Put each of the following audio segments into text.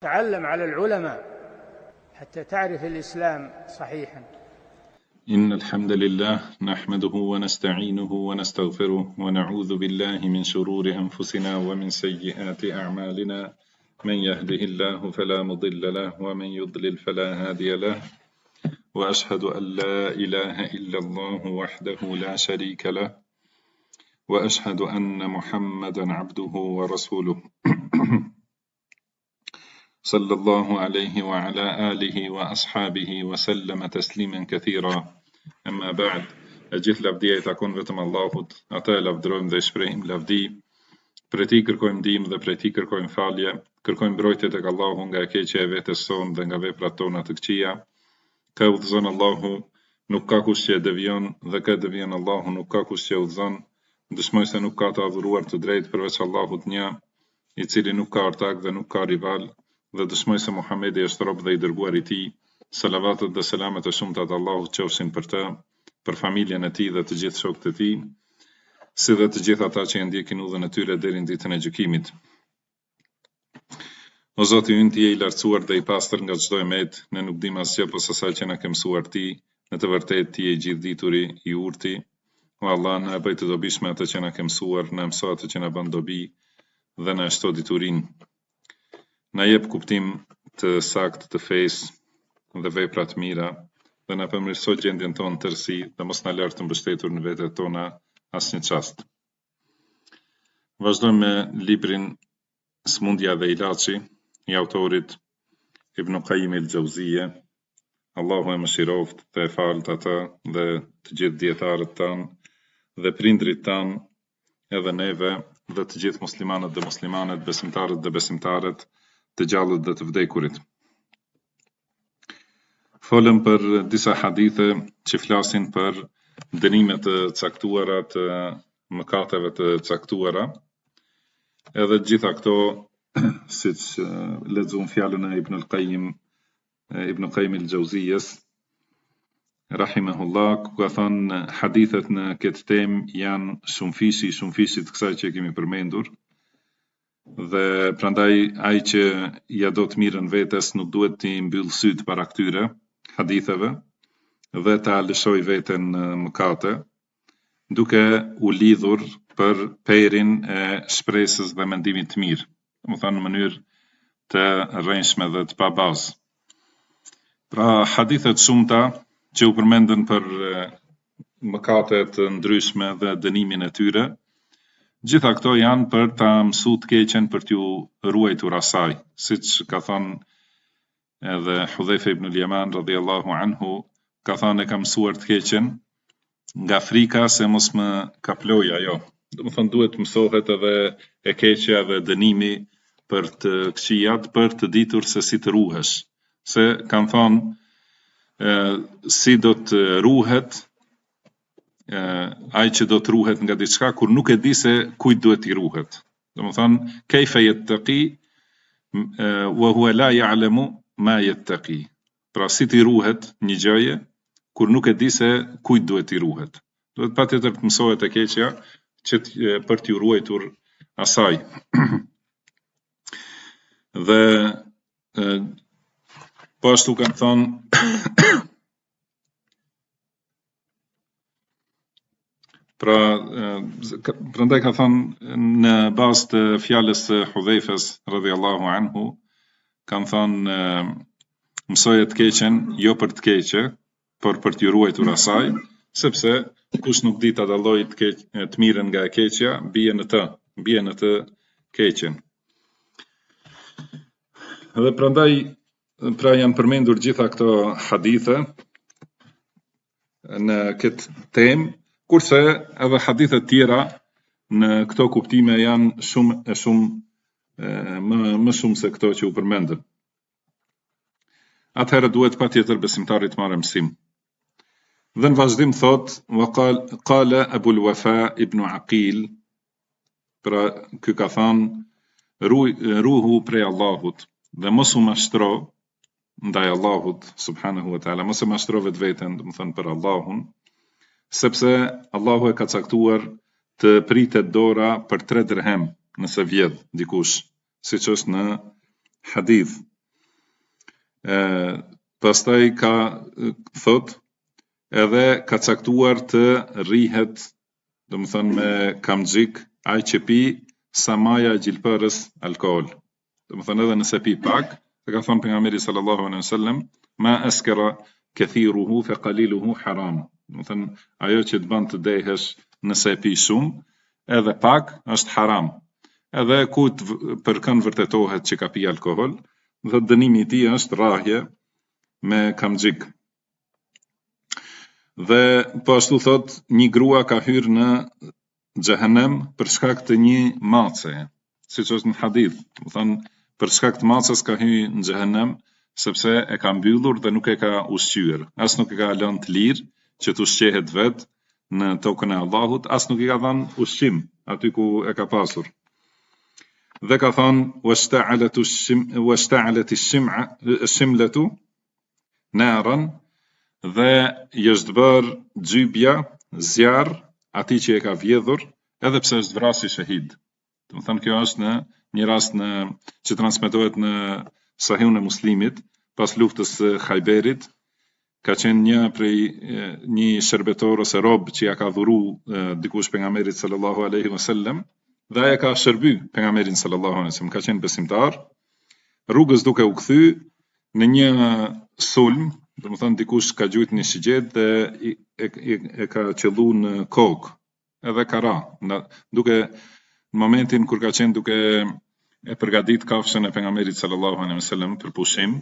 تعلم على العلماء حتى تعرف الإسلام صحيحا. إن الحمد لله نحمده ونستعينه ونستغفره ونعوذ بالله من شرور أنفسنا ومن سيئات أعمالنا. من يهده الله فلا مضل له ومن يضلل فلا هادي له، وأشهد أن لا إله إلا الله وحده لا شريك له، وأشهد أن محمدا عبده ورسوله صلى الله عليه وعلى آله وأصحابه وسلم تسليما كثيرا. أما بعد، gjithë lavdia I takon vetëm Allahut, ata e lavdrojmë dhe shprehim lavdi, prej tij kërkojmë ndihmë dhe prej tij kërkojmë falje, kërkojmë mbrojtje tek Allahu nga e keqja e vetes sonë dhe nga veprat tona të këqija. Ka udhëzon Allahu, nuk ka kush që e devion, dhe ka devion Allahu, nuk ka kush që e udhëzon. Dëshmoj se nuk ka të adhuruar të drejtë përveç Allahut një, I cili nuk ka ortak dhe nuk ka rival, dhe dëshmoj se Muhamedi është rob dhe I dërguar I tij. Salavatet dhe selamet e shumta të Allahut qofshin për të, për familjen e tij dhe të gjithë shokët e tij, si dhe të gjithë ata që ndjekin udhën e tyre deri në ditën e gjykimit. O Zoti ynë, Ti je I lartësuar dhe I pastër nga çdo emet, ne nuk dim asgjë posa asaj që na ke mësuar Ti, në të vërtetë Ti je I gjithdituri, I urti. O Allah, na e bëj të dobishme atë që na ke mësuar, na mëso atë që na bën dobi dhe na shto diturinë. Na jep kuptim të saktë të fesë dhe vepra të mira, dhe na përmirësoj gjendjen tonë tërësi dhe mos na lër të mbështetur në vetet tona asnjë çast. Vazhdojmë me librin Smundja dhe ilaçi I autorit Ibn Qayyim el-Jauziyje. Allahu e mëshiroft dhe e falt atë dhe të gjithë dietarët tanë dhe prindrit tanë, edhe neve dhe të gjithë muslimanët dhe muslimanet, besimtarët dhe besimtarët, të gjallët dhe të vdekurit. Folëm për disa hadithe që flasin për dënime të caktuara të mëkateve të caktuara, edhe gjitha këto, siç lexuam fjalën e Ibn Qayyim el-Jauziyjes, rahimahullah, ku ka thënë hadithet në këtë temë janë shumë fishi të kësaj që kemi përmendur, dhe prandaj ai që ja do të mirën vetes nuk duhet të mbyll syt para këtyre haditheve dhe ta lëshoj veten në mëkate, duke u lidhur për perin e shpresës dhe mendimit të mirë, domethënë në mënyrë të rrënjshme dhe të pa bazë. Pra hadithet shumta që u përmendën për mëkate të ndryshme dhe dënimin e tyre, gjitha këto janë për ta mësuar të keqen për t'ju ruajtur asaj, siç ka thënë edhe Hudhaifa ibn al-Yaman radhiyallahu anhu, ka thënë e ka mësuar të keqen nga frika se mos më kaploj ajo. Domethënë duhet mësohet edhe e keqja dhe dënimi për të këqijat, për të ditur se si të ruhesh. Se kanë thënë si do të ruhet ai që do të ruhet nga diçka kur nuk e di se kujt duhet I ruhet. Domethënë kayfa yattaqi wa huwa la ya'lamu ma yattaqi. Pra si ti ruhet një gjëje kur nuk e di se kujt duhet I ruhet. Duhet patjetër të mësohet e keqja që për t'ju ruajtur asaj. Dhe po ashtu kanë thënë pra prandaj ka thënë në bazë të fjalës së Hudhaifës radhiyallahu anhu, kanë thënë mësoje të keqen jo për të keqe, por për t'ju ruajtur asaj, sepse kush nuk di ta dallojë të mirën nga e keqja, bie në të keqen. Dhe prandaj pra janë përmendur gjitha këto hadithe në këtë temë, kurse edhe hadithe tjera në këto kuptime janë më shumë se këto që u përmendën. Atëherë duhet patjetër besimtarit marrë mësim. Dhe në vazhdim thot, qala Abul Wafa ibn Aqil, pra ky ka thënë ruhu prej Allahut dhe mos u mashtro ndaj Allahut subhanahu wa taala, mos e mashtro vetveten, domethënë për Allahun, sepse Allahu e ka caktuar të pritet dora për 3 dirhem nëse vjedh dikush, siç është në hadith Pastaj ka thot edhe ka caktuar të rrihet, domethënë me kamxhik, ai që pi sa maja e gjilpërës alkool. Domethënë edhe nëse pi pak, se ka thënë pejgamberi sallallahu alaihi wasallam, ma askara kathiruhu fa qaliluhu haram. Domethënë ajo që të bën të dehesh nëse e pi shumë, edhe pak është haram. Edhe ku për kënd vërtetohet që ka pi alkool, dhe dënimi i tij është rrahje me kamxhik. Dhe po ashtu thot, një grua ka hyrë në xhehenem për shkak të një mace, siç është në hadith, do thënë për shkak të macës ka hyrë në xhehenem sepse e ka mbyllur dhe nuk e ka ushqyer, as nuk e ka lënë të lirë që të ushqehet vet në tokën e Allahut, as nuk i ka dhënë ushqim aty ku e ka pasur. Dhe ka thënë washta'alat ash-shimlatu naran, dhe është bërë xhybja, zjarr atij që e ka vjedhur, edhe pse është vrasë shahid. Do të thënë kjo është në një rast që transmetohet në Sahihun e Muslimit, pas luftës së Khajberit, ka qenë një shërbetor ose rob që ja ka dhuru dikush pejgamberit sallallahu alaihi wasallam, dhe ai ka shërby pejgamberin sallallahu alaihi wasallam, ka qenë besimtar, rrugës duke u kthy në një sulm, do të thënë dikush ka gjujt një shigjet dhe e ka qellu në kokë, edhe ka ra, duke në momentin kur ka qenë duke e përgadit kafshën e pejgamberit sallallahu alaihi wasallam për pushim,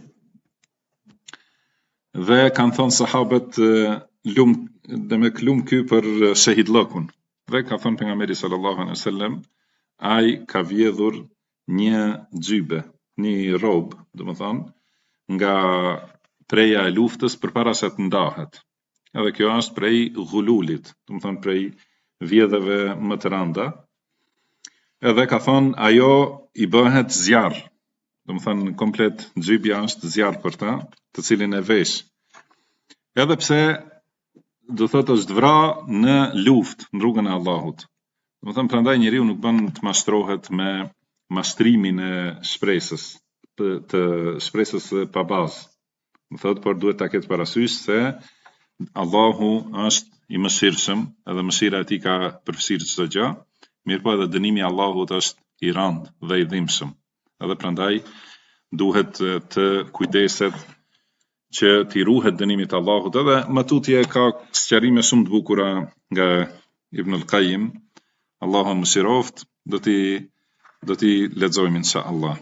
dhe kanë thonë sahabët lum ky për shahidllokun, dhe ka thonë pejgamberi sallallahu alaihi wasallam, ai ka vjedhur një xhybe, një rob, do të thënë, nga preja e luftës përpara se të ndahet. Edhe kjo është prej ghululit, do të thënë prej vjedhjeve më të rënda. Edhe ka thonë ajo i bëhet zjarr. Do të thënë komplet xhybja është zjarr për ta, të cilin e vesh. Edhe pse do thotë është vra në luftë në rrugën e Allahut. Do të thënë prandaj njeriu nuk bën të mashtrohet me mashtrimin e shpresës, të shpresës pa bazë. Më thotë, por duhet ta ketë parasysh se Allahu është i mëshirshëm, edhe mëshira e tij ka përfshirë çdo gjë, mirëpo edhe dënimi i Allahut është i rëndë dhe i dhimbshëm. Edhe prandaj duhet të kujdeset që t'i ruhet dënimit të Allahut. Edhe më tutje ka sqarime shumë të bukura nga Ibn al-Qayyim, Allahu mëshiroft, do t'i lexojmë inshallah.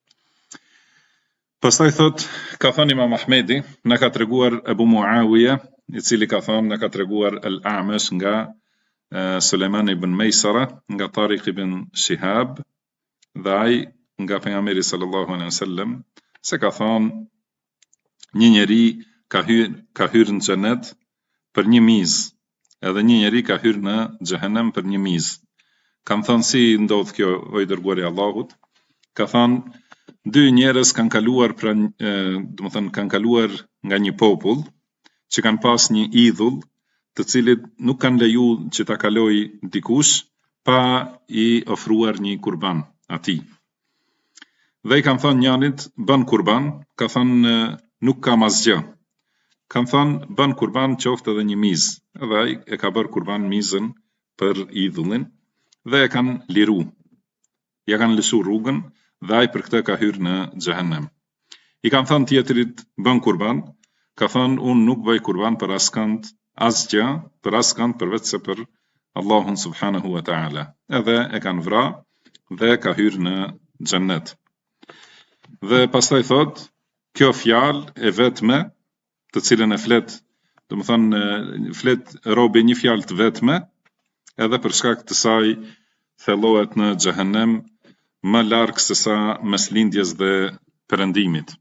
Pastaj thot, ka thënë Imam Ahmedi, na ka treguar Abu Muawiya, i cili ka thënë, na ka treguar Al-A'mash nga Sulejman ibn Maysara, nga Tariq ibn Shihab, dhe ai nga pejgamberi sallallahu alaihi wasallam, se ka thënë një njeri ka hyrë në xhenet për një mizë, edhe një njeri ka hyrë në xhehenem për një mizë. Kam thënë si ndodh kjo, o i dërguari i Allahut? Ka thënë dy njerëz kanë kaluar kanë kaluar nga një popull që kanë pas një idhull, të cilit nuk kanë leju që ta kaloj dikush pa i ofruar një kurban atij. Dhe i kanë thënë njërit bën kurban, ka thënë nuk kam asgjë. Kanë thënë bën kurban qoftë edhe një mizë, edhe ai e ka bërë kurban mizën për idhullin dhe e kanë liru. Ja kanë lëshu rrugën dhe ai për këtë ka hyrë në xhehenem. I kanë thënë tjetrit bën kurban, ka thënë unë nuk bëj kurban për askënd asgjë, për askënd përveç se për Allahun subhanahu wa taala. Edhe e kanë vra dhe ka hyrë në xhennet. Dhe pastaj thot, kjo fjalë e vetme, të cilën e flet, do të thënë flet robi një fjalë të vetme, edhe për shkak të saj thellohet në xhehenem më larg se sa mes lindjes dhe perëndimit.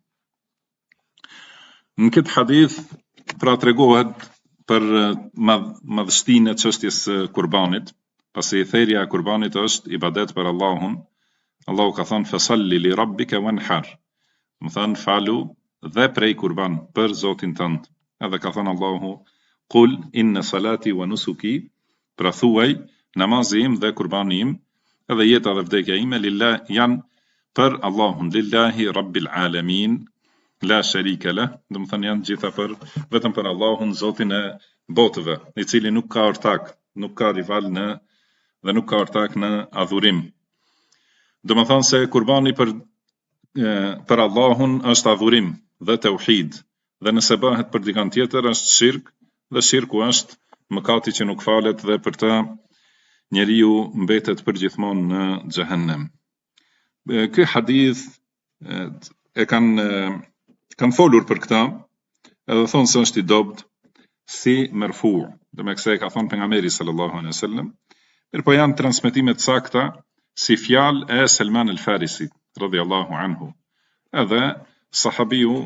Në këtë hadith pra tregohet për madhështinë e çështjes së kurbanit, pasi thërria e kurbanit është ibadet për Allahun. Allahu ka thënë fasalli li rabbika wanhar. Do thënë falu dhe prej kurban për Zotin tënd. Edhe ka thënë Allahu qul inna salati wa nusuki, pra thuaj namazi im dhe kurbani im edhe jeta dhe vdekja ime janë për Allahun, lillahi rabbil alamin, la sharika lah, do të thënë janë gjitha vetëm për Allahun, Zotin e botëve, i cili nuk ka ortak, nuk ka rival dhe nuk ka ortak në adhurim. Do të thënë se kurbani për Allahun është adhurim dhe tauhid, dhe nëse bëhet për dikant tjetër është shirk, dhe shirku është mëkati që nuk falet dhe për ta njeriu mbetet përgjithmonë në xhehenem. Ky hadith e kanë folur për këtë, edhe thonë se është i dobët si merfu, dhe me këse e ka thonë pejgamberi sallallahu alaihi wasallam, mirëpo janë transmetime të sakta si fjalë e Salman al-Farisi radhiyallahu anhu. Edhe sahabiu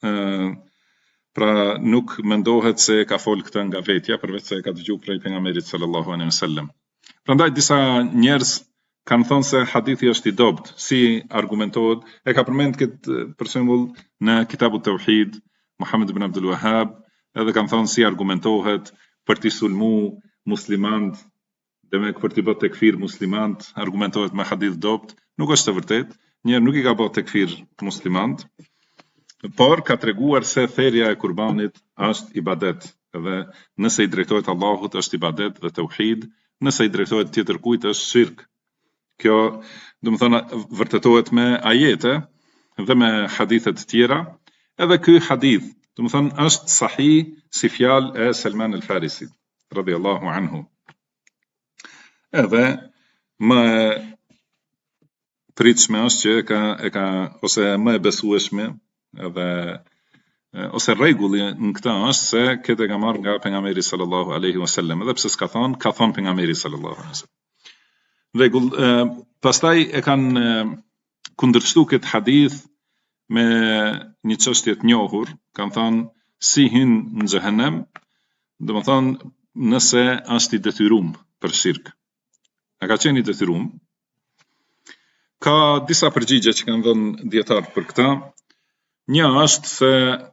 pra nuk mendohet se ka fol këtë nga vetja, përveç se ka dëgjuar prej pejgamberit sallallahu alaihi wasallam. Prandaj disa njerëz kanë thënë se hadithi është i dobët, si argumentohet, e ka përmend këtë për shembull në Kitabut Tauhid, Muhammed ibn Abdul Wahhab, edhe kanë thënë si argumentohet për t'i sulmu muslimant, demek për t'i bërë tekfir muslimant, argumentohet me hadith dobët, nuk është e vërtet, njerë nuk i ka bërë tekfir muslimant, por ka treguar se therja e kurbanit është ibadet, edhe nëse i drejtohet Allahut është ibadet dhe tauhid, nëse i drejtohet tjetër kujt është shirk. Kjo, do të thonë, vërtetohet me ajete dhe me hadithe të tjera, edhe ky hadith, do të thonë, është sahih si fjalë e Salman al-Farisi, radhiyallahu anhu. Edhe më pritshme është që ose më e besueshme, edhe ose rregulli në këtë është se këtë e ka marrë nga pejgamberi sallallahu alaihi wasallam, edhe pse s'ka thonë, ka thonë pejgamberi sallallahu alaihi wasallam. Rregull, pastaj e kanë kundërshtuar këtë hadith me një çështje të njohur, kanë thënë si hyn në xhehenem, do të thonë nëse është i detyruar për shirk. A ka qenë i detyruar? Ka disa përgjigje që kanë dhënë dietar për këtë. Një është se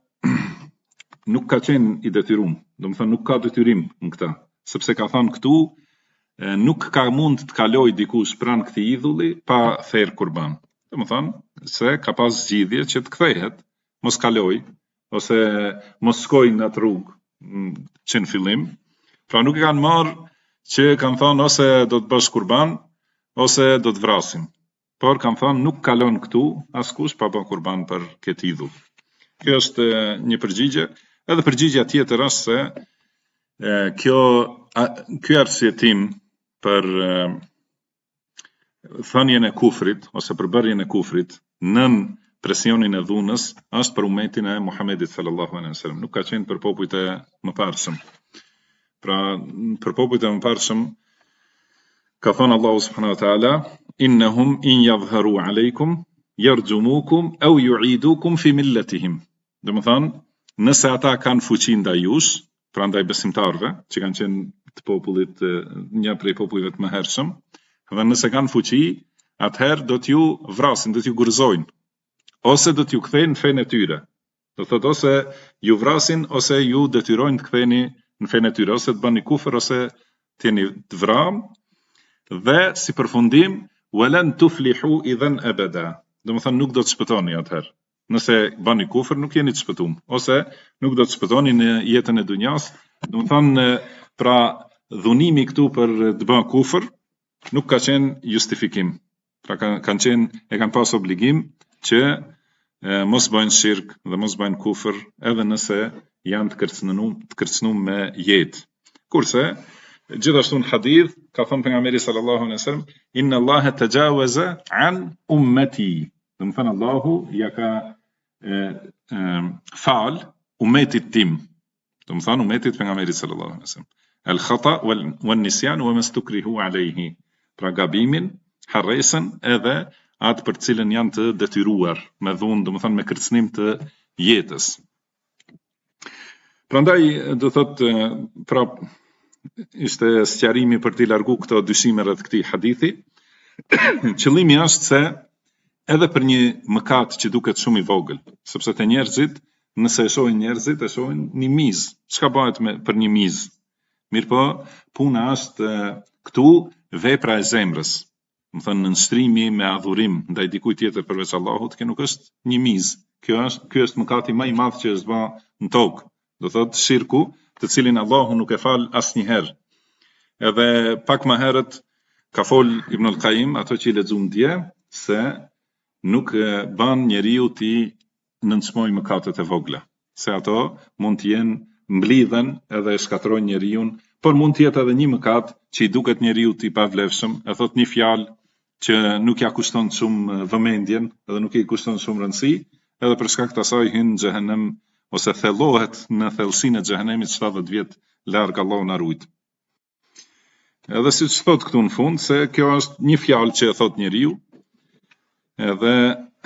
nuk ka qenë i detyruar, do të thonë nuk ka detyrim në këtë, sepse ka thënë këtu nuk ka mund të kaloj dikush pranë këtij idhulli pa therr kurban. Do të thonë se ka pas zgjidhje që të kthehet, mos kaloj ose mos shkojë në atë rrugë që në fillim. Pra nuk e kanë marrë që kanë thënë ose do të bësh kurban ose do të vrasim. Por kanë thënë nuk kalon këtu askush pa bën kurban për këtë idhull. Kjo është një përgjigje, edhe përgjigjja tjetër është se ky arsyetim për thënien e kufrit ose për bërjen e kufrit nën presionin e dhunës është për umetin e Muhamedit sallallahu alaihi wasallam, nuk ka qenë për popujt e mëparshëm. Pra për popujt e mëparshëm ka thënë Allahu subhanahu wa taala innahum in yadhharu alaykum yarjumukum aw yu'idukum fi millatihim. Do të thonë, nëse ata kanë fuqi ndaj jush, pra ndaj besimtarëve, që kanë qenë të popullit, një prej popujve të mëhershëm, dhe nëse kanë fuqi, atëherë do t'ju vrasin, do t'ju gurzojnë, ose do t'ju kthejnë në fenë e tyre. Do thotë ose ju vrasin ose ju detyrojnë të ktheheni në fenë e tyre, ose të bëni kufër ose t'jeni të vramë, dhe si përfundim walan tuflihu idhan abada. Do të thonë nuk do të shpëtoni atëherë. Nëse bani kufër nuk jeni të shpëtuar, ose nuk do të shpëtoni në jetën e dunjas. Do të thonë pra dhunimi këtu për të bërë kufër nuk ka qenë justifikim. Pra kanë pas obligim që mos bëjnë shirk dhe mos bëjnë kufër edhe nëse janë të kërcënuar me jetë. Kurse gjithashtu në hadith ka thënë pejgamberi sallallahu alaihi wasallam inna Allaha tajawaza an ummati. Do të thënë Allahu ja ka fal umetit tim. Do të thënë umetit pejgamberit sallallahu alaihi wasallam. El khata wal nisyan wa mastukrihu alayhi. Pra gabimin, harresën edhe atë për cilën janë të detyruar me dhunë, do të thënë me kërcënim të jetës. Prandaj do thotë pra ishte sqarimi për t'i largu këto dyshime rreth këtij hadithi. Qëllimi është se edhe për një mëkat që duket shumë i vogël, sepse te njerëzit, nëse e shohin njerëzit, e shohin një mizë. Çka bëhet për një mizë? Mirpo, puna është këtu vepra e zemrës. Më thënë në nështrimi me adhurim ndaj dikujt tjetër përveç Allahut, kjo nuk është një mizë. Ky është mëkati më i madh që është bë në tokë. Do thotë shirku, të cilin Allahu nuk e fal asnjëherë. Edhe pak më herët ka fol Ibn al-Qayyim, ato që i lexuam dje, se nuk ban njeriu ti nënçmoj mëkatet e vogla, se ato mund të jenë mblidhen edhe e shkatrojnë njeriu, por mund të jetë edhe një mëkat që i duket njeriu i pavlefshëm, e thot një fjalë që nuk ja kushton shumë vëmendjen, edhe nuk i kushton shumë rëndësi, edhe për shkak të asaj hyn në xhehenem ose thellohet në thellësinë e xhehenemit 70 vjet larg Allahu na ruajt. Edhe siç thot këtu në fund se kjo është një fjalë që e thot njeriu, edhe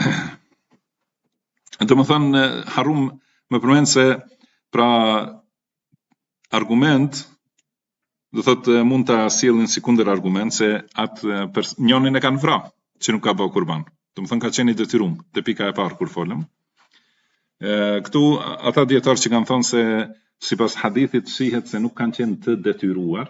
domethënë harrum më përmend se pra argument do thot mund ta sjellin si kundër argument se atë njënin e kanë vrarë që nuk ka bërë kurban. Domethënë ka qenë i detyruar te pika e parë kur folëm. Këtu ata dietar që kanë thënë se sipas hadithit shihet se nuk kanë qenë të detyruar.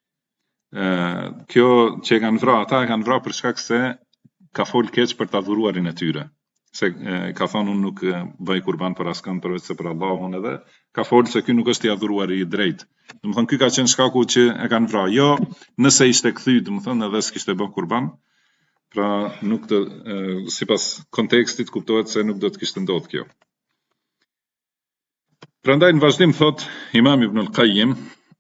Kjo që e kanë vrarë, ata e kanë vrarë për shkak se ka fol keq për ta adhuruarin e tyre. Se ka thonë unë nuk bëj kurban për askën përveç se për Allahun, edhe ka fol se ky nuk është i adhuruari i drejt. Domethënë ky ka qenë shkaku që e kanë vrarë. Jo, nëse ishte kthy, domethënë edhe s'kishte bën kurban. Pra nuk do sipas kontekstit kuptohet se nuk do të kishte ndodhur kjo. Prandaj në vazhdim thot Imam Ibn al-Qayyim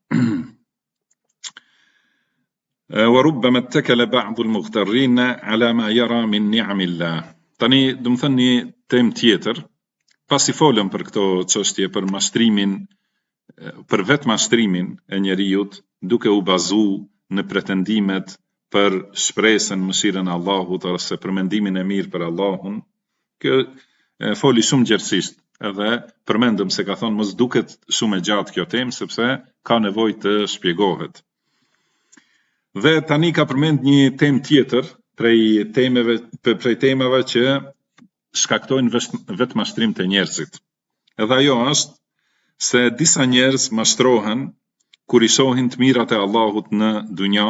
وربما اتكل بعض المغترين على ما يرى من نعم الله. Tani, do të thënë një temë tjetër, pasi folëm për këto çështje për mashtrimin, për vetë mashtrimin e njerëzit, duke u bazuar në pretendimet për shpresën mëshirën e Allahut ose për mendimin e mirë për Allahun, kjo foli shumë gjerësisht, edhe përmendëm se ka thonë mos duket shumë e gjatë kjo temë sepse ka nevojë të shpjegohet. Dhe tani ka përmend një temë tjetër prej temave që shkaktojnë vetë mashtrim të njerëzit. Edhe ajo është se disa njerëz mashtrohen kur i shohin të mirat e Allahut në dunja,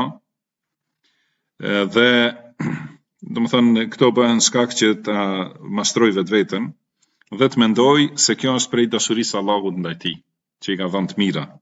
dhe domethënë këto bëhen shkak që ta mashtrojë vetveten dhe të mendoj se kjo është prej dashurisë së Allahut ndaj tij, që i ka dhënë të mira.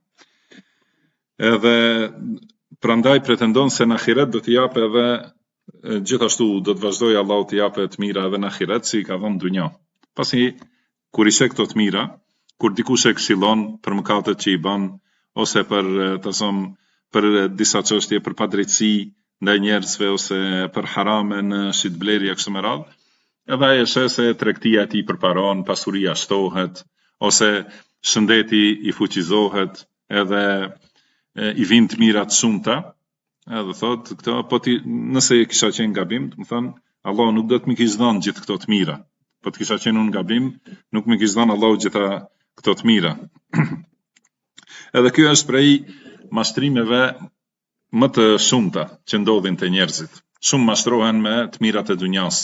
Edhe prandaj pretendon se në ahiret do t'i japë edhe gjithashtu do të vazhdojë Allahu t'i japë të mira edhe në ahiret si i ka dhënë dunja. Pasi kur i sheh këto të mira, kur dikush e këshillon për mëkatet që i bën ose për për disa çështje për padrejtësi ndaj njerëzve ose për harame në shitblerje kështu me radhë, edhe ai e sheh se tregtia e tij përparon, pasuria shtohet ose shëndeti i fuqizohet, edhe i vijnë të mira të shumta. Edhe thot këto, po nëse kisha qenë gabim, do të thënë Allahu nuk do të më kishte dhënë gjithë këto të mira. Po të kisha qenë unë gabim, nuk më kishte dhënë Allahu gjitha këto të mira. Edhe kjo është prej mashtrimeve më të shumta që ndodhin te njerëzit. Shumë mashtrohen me të mirat e dunjas.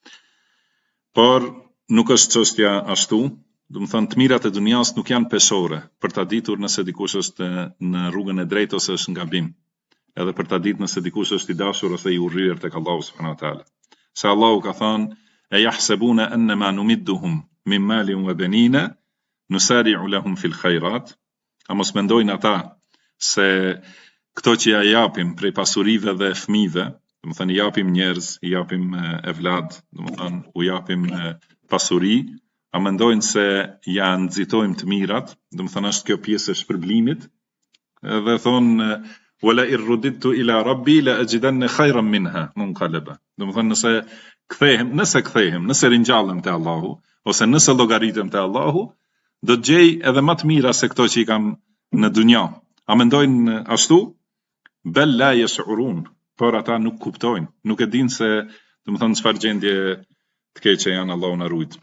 Por nuk është çështja ashtu, do të thënë të mirat e dunjas nuk janë peshore për ta ditur nëse dikush është në rrugën e drejtë ose është në gabim. Edhe për ta ditë nëse dikush është i dashur ose i urryer tek Allahu subhanahu wa taala. Se Allahu ka thënë: "E yahsabuna annama numidduhum min malin wa banina nusari'u lahum fil khairat." A mos mendojnë ata se këto që ja japim prej pasurive dhe fëmijëve, do të thënë i japim njerëz, i japim evlad, do të thënë u japim pasuri, a mendojnë se ja nxitojmë të mirat, do të thënë është kjo pjesë e shpërblimit, dhe thonë wala irrudidtu ila rabbi la ajidanna khayran minha munqalaba. Do të thënë nëse kthehem, nëse ringjallem te Allahu ose nëse llogaritem te Allahu, do të gjej edhe më të mira se këto që i kam në dunja. A mendojnë ashtu? Bel la yash'urun, por ata nuk kuptojnë, nuk e dinë se do të thënë çfarë gjendje të keqe janë, Allahu na ruaj.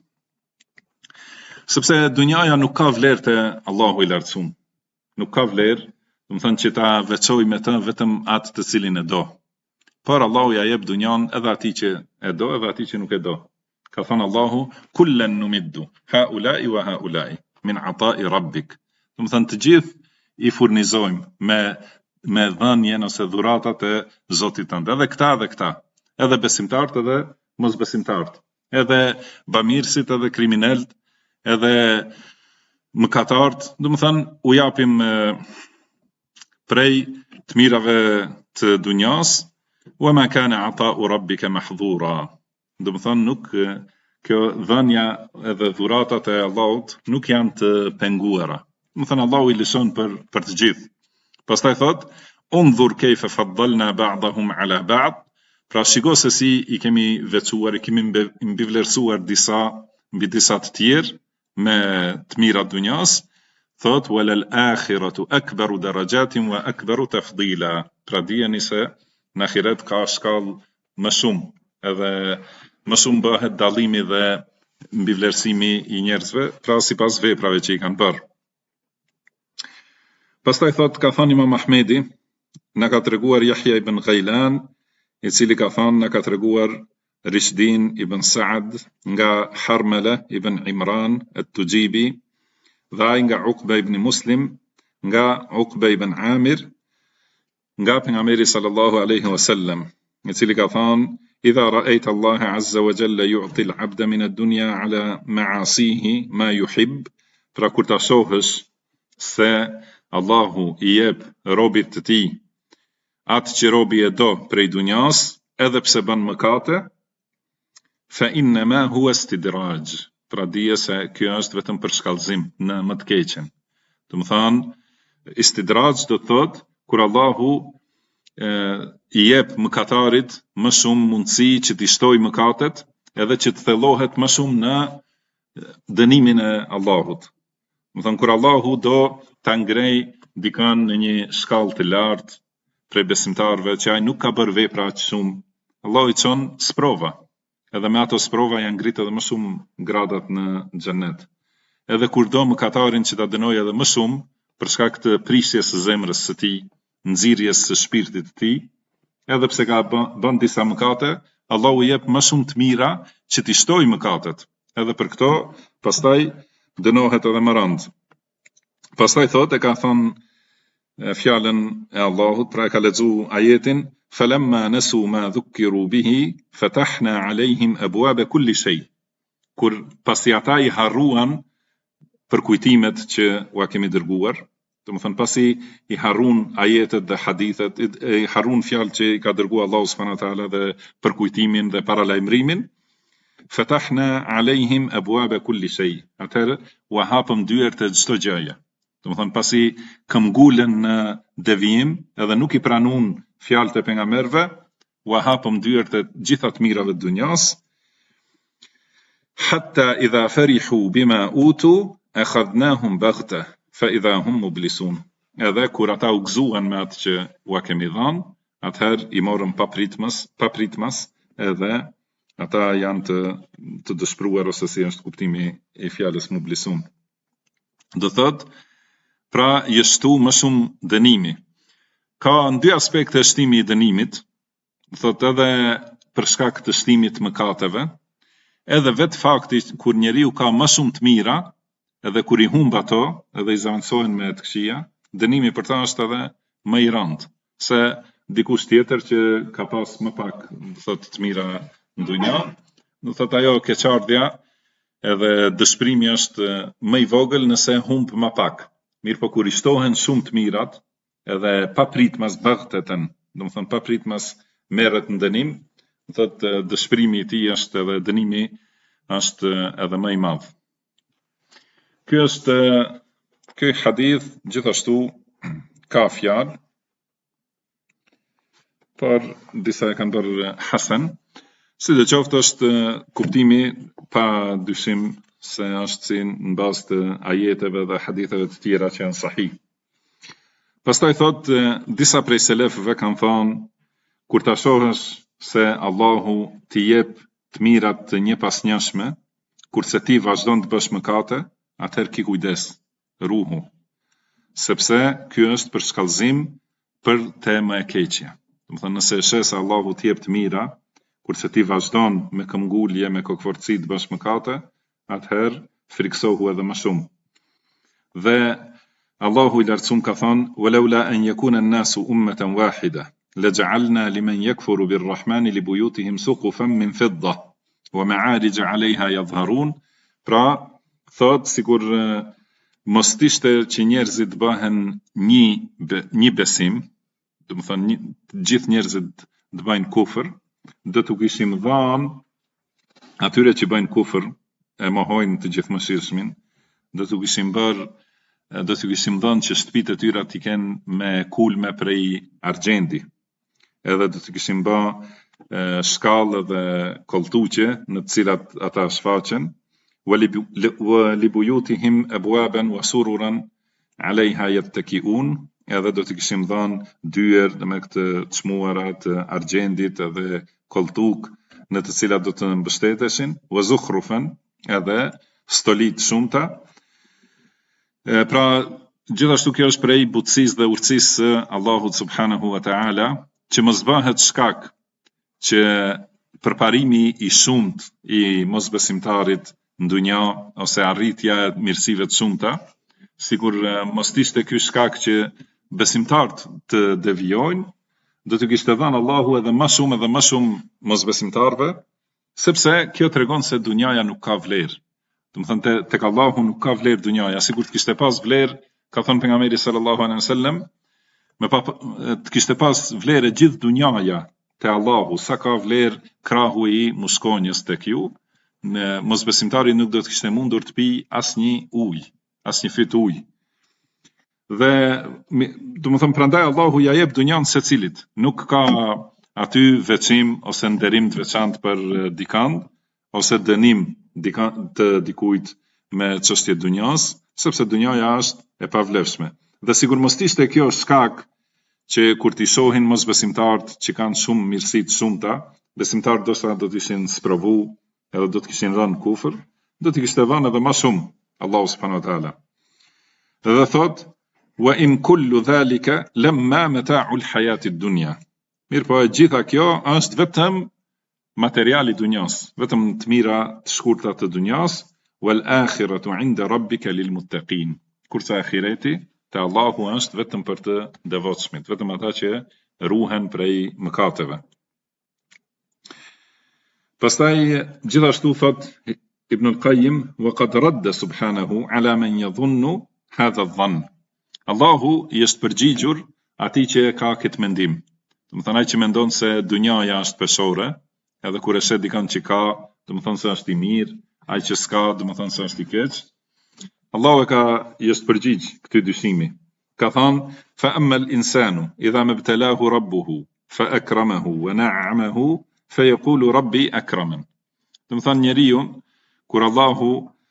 Sepse dunjaja nuk ka vlerë te Allahu i lartësuar. Nuk ka vlerë, do të thënë që ta veçoj me të vetëm atë të cilin e do. Por Allahu ja jep dunjan edhe atij që e do, edhe atij që nuk e do. Ka thënë Allahu: "Kullan numiddu haula'i wa haula'i min 'ata'i rabbik." Do të thënë të gjithë i furnizojmë me dhënien ose dhuratat e Zotit tënd, edhe këta, edhe besimtarët edhe mosbesimtarët. edhe bamirësit, edhe kriminalt, edhe mëkatart, do më thënë u japim prej të mirave të dunjas, wa ma kana ata'u rabbika mahdhura. Do më thënë nuk kjo dhënia edhe dhuratat e Allahut nuk janë të penguara. Do më thënë Allahu i lëshon për të gjithë. Pastaj thot, undhur kejfe faddalna ba'dahum ala ba'd, pra shiko se si i kemi veçuar, i kemi mbivlerësuar disa mbi disa të tjerë me të mirat dunjas, thot, walal akhiratu akbaru darajatin wa akbaru tafdila, pra dijeni se në ahiret ka shkallë më shumë, edhe më shumë bëhet dallimi dhe mbivlerësimi i njerëzve, pra sipas veprave që i kanë bërë. Pastaj thot, ka thënë Imam Ahmedi, na ka treguar Yahya ibn Ghailan, i cili ka thënë, na ka treguar Rishdin ibn Sa'd nga Harmala ibn Imran at-Tujibi, dhe ai nga Uqba ibn Muslim, nga Uqba ibn Amir, nga pejgamberi sallallahu alaihi wasallam, i cili ka thënë, idha ra'ayta Allah azza wa jalla yu'ti al-'abda min ad-dunya 'ala ma'asihi ma yuhib, pra kur ta shohësh se Allahu i jep robit të tij atë që robi e do prej dunjas, edhe pse bën mëkate, fa innama huwa istidraj, pra dije se kjo është vetëm për shkallëzim në më të keqen. Do të thonë, istidraj do të thotë kur Allahu i jep mëkatarit më shumë mundësi që t'i shtojë mëkatet, edhe që të thellohet më shumë në dënimin e Allahut. Do të thonë, kur Allahu do ta ngrej dikën në një shkallë të lartë prej besimtarëve që ai nuk ka bërë vepra aq shumë, Allahu i çon sprova. Edhe me ato sprova janë ngritë edhe më shumë gradat në xhennet. Edhe kur do mëkatarin që ta dënojë edhe më shumë për shkak të prishjes së zemrës së tij, nxirrjes së shpirtit të tij, edhe pse ka bën disa mëkate, Allahu i jep më shumë të mira që t'i shtojë mëkatet. Edhe për këto, pastaj dënohet edhe më rënd. Pastaj thotë, e ka thënë fjalën e Allahut, pra e ka lexu ajetin, falamma nasu ma dhukiru bihi fatahna alejhim abwaaba kulli shay. Kur pasi ata i harruan për kujtimet që ua kemi dërguar, do të thënë pasi i harruan ajetet dhe hadithet, i harruan fjalë që i ka dërguar Allahu subhanahu wa taala dhe për kujtimin dhe paralajmërimin, fatahna alejhim abwaaba kulli shay. Atëherë u hapëm dyert e çdo gjëje. Do të thënë pasi këmbgulen në devijim edhe nuk i pranuan fjalët e pejgamberëve, u hapëm dyert e gjitha të mirave të dunjas, hatta idha farihu bima utu akhadnahum baghta fa idha hum mublisun. Edhe kur ata u gëzuan me atë që ua kemi dhënë, atëherë i morëm papritmas, edhe ata janë të dëshpëruar, ose si është kuptimi i fjalës mublisun. Do thotë, pra jeshtu më shumë dënimi. Ka në dy aspekte shtimi i dënimit, thot edhe për shkak të shtimit mëkateve, edhe vetë fakti kur njeriu ka më shumë të mira, edhe kur i humb ato, edhe i zaventohen me të këqija, dënimi për ta është edhe më i rëndë, se dikush tjetër që ka pas më pak, thot, të mira në dunja, do thot ajo keqardhja edhe dëshpërimi është më i vogël nëse humb më pak. Mirë po kur i shtohen shumë të mirat, edhe pa pritmas baghteten, do të thënë pa pritmas merret në dënim, thotë dëshpërimi i tij është edhe dënimi është edhe më i madh. Ky hadith gjithashtu ka fjalë, por disa e kanë bërë hasan, sidoqoftë është kuptimi pa dyshim se është si në bazë të ajeteve dhe haditheve të tjera që janë sahih. Pastaj thot, disa prej selefëve kanë thënë, kur ta shohësh se Allahu t'i jep të mirat të një pas njëshme, kurse ti vazhdon të bësh mëkate, atëherë ki kujdes, ruhu, sepse ky është për shkallëzim për të më e keqja. Do të thënë, nëse shes se Allahu t'i jep të mira, kurse ti vazhdon me këmbgulje, me kokforci të bësh mëkate, atëherë friksohu edhe më shumë. Dhe Allahu i lartësuar ka thënë, "Walaula an yakuna an-nasu ummatan wahida, laj'alna liman yakfuru bir-rahmani li buyutihim suqufan min fidda." ومعارج عليها يظهرون. Pra, thot sikur mos ishte që njerëzit bëhen një besim, do të thonë të gjithë njerëzit të bëjnë kufër, do t'u kishim dhënë atyre që bëjnë kufër, e mohojnë të gjithëmëshirshmin, do t'u kishim dhënë që shtëpitë e tyre t'i kenë me kulme prej argjendi, edhe do t'u kishim bë shkallë dhe koltuqe në të cilat ata shfaqen, ولبيوتهم أبوابا وسررا عليها يتكئون, edhe do t'i kishim dhënë dyer me këtë çmuara të argjendit edhe koltuk në të cilat do të mbështeteshin, wa zukhrufan, edhe stoli të shumta. Pra gjithashtu kjo është prej butësisë dhe urtësisë së Allahut subhanahu wa taala, që mos bëhet shkak që përparimi i shumt i mosbesimtarit në dunja ose arritja e mirësive të shumta, sikur mos ishte ky shkak që besimtarët të devijojnë, do t'u kishte dhënë Allahu edhe më shumë mosbesimtarëve, sepse kjo tregon se dunjaja nuk ka vlerë. Do të thonë tek Allahu nuk ka vlerë dunjaja, sikur të kishte pas vlerë, ka thënë pejgamberi sallallahu alaihi wasallam, të kishte pas vlerë gjithë dunjaja te Allahu, sa ka vlerë krahu i muskonjës tek ju, mosbesimtari nuk do të kishte mundur të pi asnjë fyt ujë. Dhe do të them prandaj Allahu ja jep dunjan secilit, nuk ka aty veçim ose nderim të veçantë për dikand ose dënim të dikujt me çështje dunjas, sepse dunjaja është e pavlefshme. Dhe sigur mos ishte kjo shkak që kur t'i shohin mosbesimtarët që kanë shumë mirësi të shumta, besimtarët do të ishin sprovu edhe do të kishin rënë kufër, do t'i kishte dhënë edhe më shumë Allahu subhanahu wa taala. Dhe thot wa in kullu dhalika lamma mata'ul hayatid dunya. Mirë po e gjitha kjo është vetëm materiali dunjas, vetëm të mira të shkurta të dunjas, wal akhiratu 'inda rabbika lil muttaqin. Kurse ahireti te Allahu është vetëm për të devotshmit, vetëm ata që ruhen prej mëkateve. Pastaj gjithashtu thot Ibn al-Qayyim, wa qad radda subhanahu ala man yadhunnu hadha adh-dhann. Allahu i është përgjigjur atij që ka këtë mendim. Do të thonë ai që mendon se dunjaja është peshore, edhe kur e shet dikant që ka, do të thonë se është i mirë, ai që s'ka, do të thonë se është i keq. Allahu i është përgjigj këtij dyshimi. Ka thënë fa amma al-insanu idha mabtalahu rabbuhu fa akramahu wa na'amahu فيقول ربي أكرمن. Do të thonë njeriu kur Allahu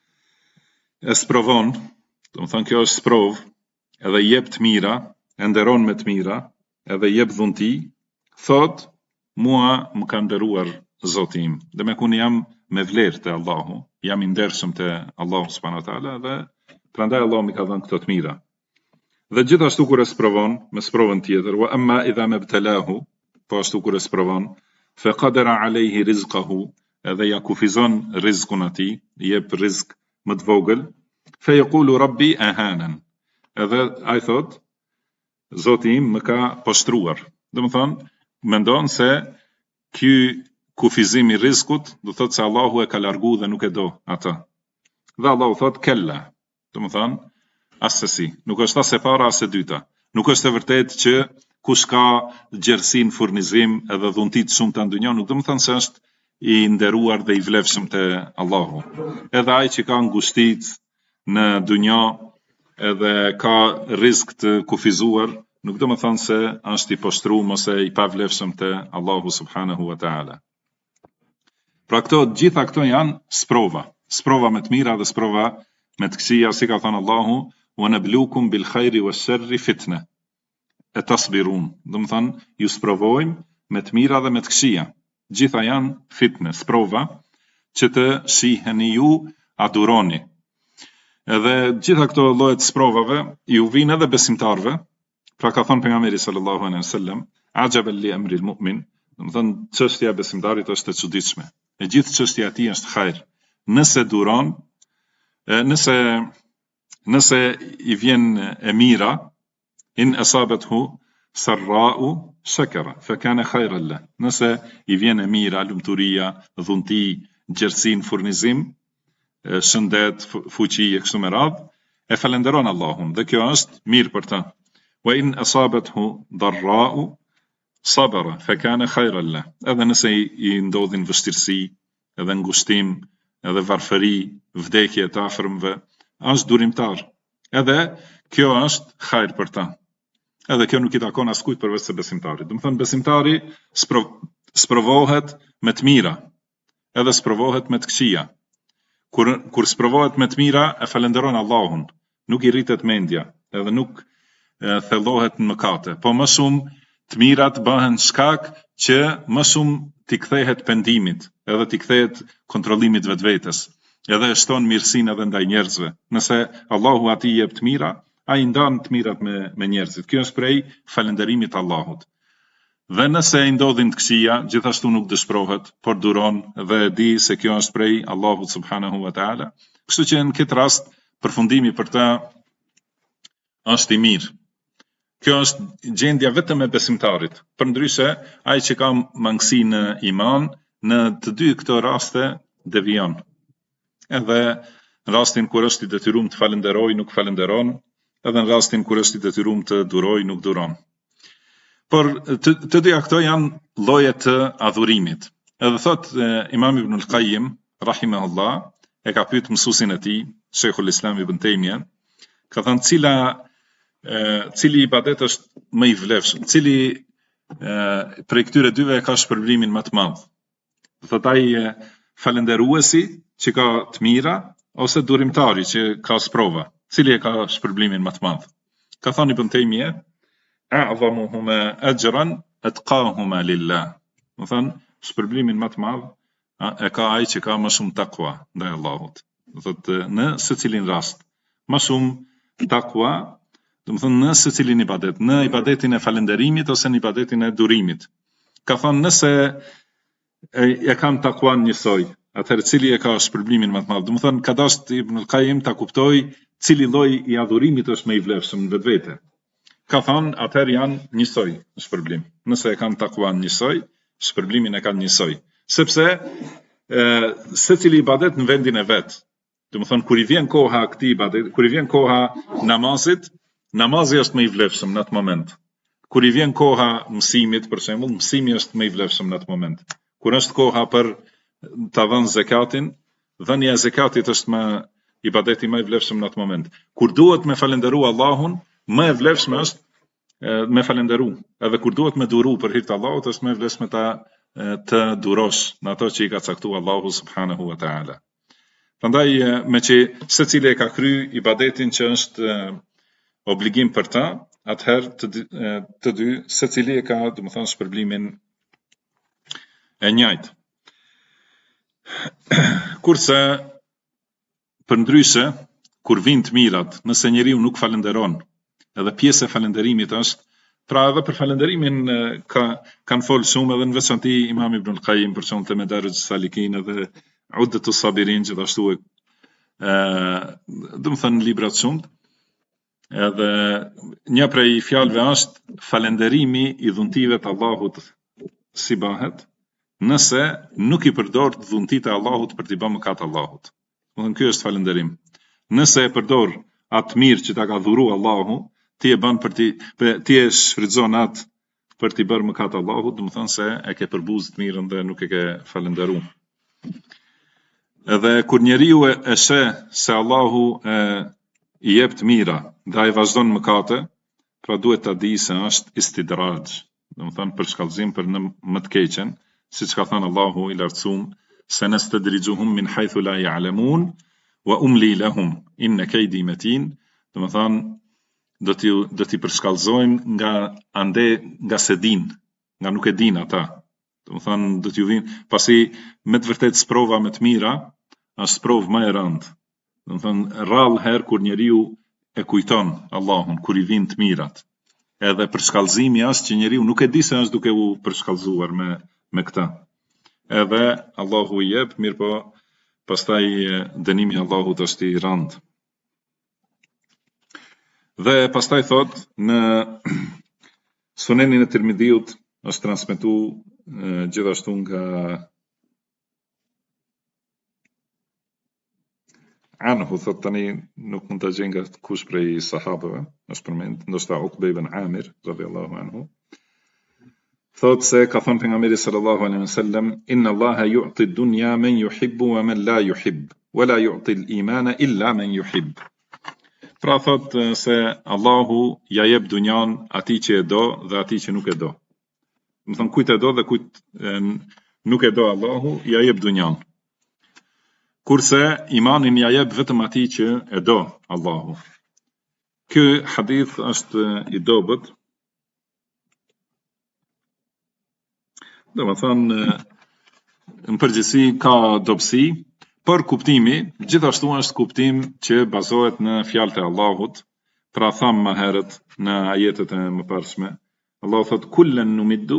e sprovon, do të thonë kjo është sprov, edhe i jep të mira, e nderon me të mira, edhe i jep dhunti, thot mua më ka nderuar Zoti im, dhe me kun jam me vlerë te Allahu, jam i ndershëm te Allahu subhanahu wa taala, dhe prandaj Allahu më ka dhënë këto të mira. Dhe gjithashtu kur e sprovon, me sprovën tjetër, wa amma idha mabtalahu, po ashtu kur e sprovon, فقدر عليه رزقه, edhe ja kufizon rizkun atij, jep rizk më të vogël, فيقول ربي أهانن, edhe ai thot Zoti im më ka poshtruar. Do të thonë mendon se ky kufizim i rizkut do thot se Allahu e ka largu dhe nuk e do atë. Dhe Allahu thot kella, do të thonë asesi, nuk është as e para as e dyta. Nuk është e vërtetë që kush ka gjersin furnizim edhe dhuntit shumë të ndonjë, nuk do të thonë se është i nderuar dhe i vlefshëm te Allahu. Edhe ai që ka ngushtit në dunjë edhe ka rizk të kufizuar, nuk do të thonë se është i poshtruar ose i pavlefshëm te Allahu subhanahu wa taala. Pra gjitha këto janë sprova me të mira dhe sprova me të këqija, si ka thënë Allahu, wa nablukum bil khairi wash sharri fitna. E tasbirun, do të thonë ju sprovojmë me të mira dhe me të këqija. Gjitha janë fitne, sprova që të shiheni ju aduroni. Edhe gjitha këto lloje të sprovave ju vijnë edhe besimtarve. Pra ka thënë pejgamberi sallallahu alaihi wasallam, ajaban li amri al-mu'min, do të thonë çështja e besimtarit është e çuditshme. E gjithë çështja e tij është hajër. Nëse duron, nëse i vjen e mira, in asabathu sarra'u shakara fa kana khayran la. Nëse i vjen e mira, lumturia, dhunti, gjerësi në furnizim, shëndet, fuqi e kështu me radhë, e falenderon Allahun dhe kjo është mirë për ta. Wa in asabathu darra'u sabara fa kana khayran lah. Edhe nëse i ndodhin vështirësi, edhe ngushtim, edhe varfëri, vdekje të afërmve, është durimtar. Edhe kjo është hajër për ta. Edhe kjo nuk i takon askujt përveç se besimtarit. Do të thonë besimtari sprovohet me të mira, edhe sprovohet me të këqija. Kur sprovohet me të mira, e falenderon Allahun, nuk i rritet mendja, edhe nuk thellohet në mëkate, po më shumë të mirat bëhen shkak që më shumë t'i kthehet pendimit, edhe t'i kthehet kontrollimit vetvetes, edhe e shton mirësinë edhe ndaj njerëzve. Nëse Allahu ati jep të mira, ai ndan të mirat me njerëzit. Kjo është prej falenderimit Allahut. Dhe nëse i ndodhin të këqija, gjithashtu nuk dëshpërohet, por duron dhe e di se kjo është prej Allahut subhanahu wa taala. Kështu që në këtë rast përfundimi për ta është i mirë. Kjo është gjendja vetëm e besimtarit. Përndryshe, ai që ka mangësi në iman, në të dy këto raste devion. Edhe në rastin kur është i detyruar të falenderojë, nuk falenderon, edhe në rastin kur është i detyruar të durojë, nuk duron. Por të dyja këto janë lloje të adhurimit. Edhe thot Imam Ibn al-Qayyim rahimahullah, e ka pyet mësuesin e tij, Sheikhul Islam Ibn Taymiyah, ka thënë cili ibadet është më i vlefshëm, cili prej këtyre dyve ka shpërblimin më të madh. Thot ai falënderuesi që ka të mira ose durimtari që ka sprova, cili e ka shpërblimin më të madh. Ka thënë Ibn Taymiyah, a'zamuhuma ajran atqahuma lillah. Do thënë shpërblimin më të madh e ka ai që ka më shumë takwa ndaj Allahut. Do thotë në secilin rast, më shumë takwa, do të thonë në secilin ibadet, në ibadetin e falënderimit ose në ibadetin e durimit. Ka thënë nëse e kanë takuan njësoj, atëherë cili e ka shpërblimin më të madh. Do të thonë ka dashur Ibn al-Qayyim ta kuptoj cili lloj i adhurimit është më i vlefshëm në vetvete. Ka thënë atëherë janë njësoj në shpërblim. Nëse e kanë takuan njësoj, shpërblimin e kanë njësoj. Sepse secili ibadet në vendin e vet. Do të thonë kur i vjen koha këtij ibadet, kur i vjen koha namazit, namazi është më i vlefshëm në atë moment. Kur i vjen koha mësimit, për shembull, mësimi është më i vlefshëm në atë moment. Kur është koha për ta dhënë zakatin, dhënia e zakatit është ibadeti më i vlefshëm në atë moment. Kur duhet me falënderu Allahun, më e vlefshme është me falënderu. Edhe kur duhet me duru për hir të Allahut, është më e vlefshme të durosh në ato që i ka caktuar Allahu subhanahu wa taala. Prandaj me që secili e ka kry ibadetin që është obligim për ta, atëherë të dy secili e ka, do të thonë, shpërblimin e njëjtë. Kurse përndryshe kur vijnë të mirat, nëse njeriu nuk falënderon, edhe pjesë e falënderimit është, pra edhe për falënderimin kanë folë shumë, edhe në veçanti Imam Ibn al-Qayyim për çonte me Daraj Salikin edhe Uddatus Sabirin gjithashtu do të thënë libra të shumt. Edhe një prej fjalëve është falënderimi i dhuntive të Allahut si bëhet, nëse nuk i përdor dhuntit e Allahut për t'i bërë mëkat Allahut. Do të thënë ky është falënderim. Nëse e përdor atë mirë që ta ka dhuruar Allahu, ti e bën ti e shfrytëzon atë për t'i bërë mëkat Allahut, do të thonë se e ke përbuz të mirën dhe nuk e ke falënderuar. Edhe kur njeriu e sheh se Allahu i jep të mira, dhe ai vazhdon mëkate, pra duhet ta di se është istidraj, do të thonë përshkallëzim për në më të keqen, siç ka thënë Allahu i lartësuar, se nastadrijuhum min haythu la ya'lamun wa umli lahum inna kaydi matin, do të thonë do t'i përshkallëzojmë nga se din, nga nuk e din ata. Do të thonë do t'ju vinë, pasi me të vërtet sprova me të mira, është sprovë më e rëndë. Do të thonë rrallë herë kur njeriu e kujton Allahun, kur i vinë të mirat. Edhe përshkallëzimi është që njeriu nuk e di se është duke u përshkallëzuar me këtë. Edhe Allahu i jep, mirë po pastaj dënimi i Allahut është i rëndë. Dhe pastaj thot në Sunenin e Tirmidhiut është transmetuar gjithashtu nga anhu, thot tani nuk mund të gjenga kush prej sahabëve, është përmend, ndoshta Uqbe ibn Amir, radhiyallahu anhu, thot se ka thënë pejgamberi sallallahu alaihi wasallam, inna Allaha yu'ti ad-dunya man yuhibbu wa man la yuhibb, wa la yu'ti al-imana illa man yuhibb. Pra thot se Allahu ja jep dunjan atij që e do dhe atij që nuk e do. Do të thonë kujt e do dhe kujt nuk e do Allahu, ja jep dunjan. Kurse imanin ja jep vetëm atij që e do Allahu. Ky hadith është i dobët. Do të thonë në përgjithësi ka dobësi, por kuptimi gjithashtu është kuptim që bazohet në fjalët e Allahut. Pra tham më herët në ajetet e mëparshme, Allahu thot kullan numiddu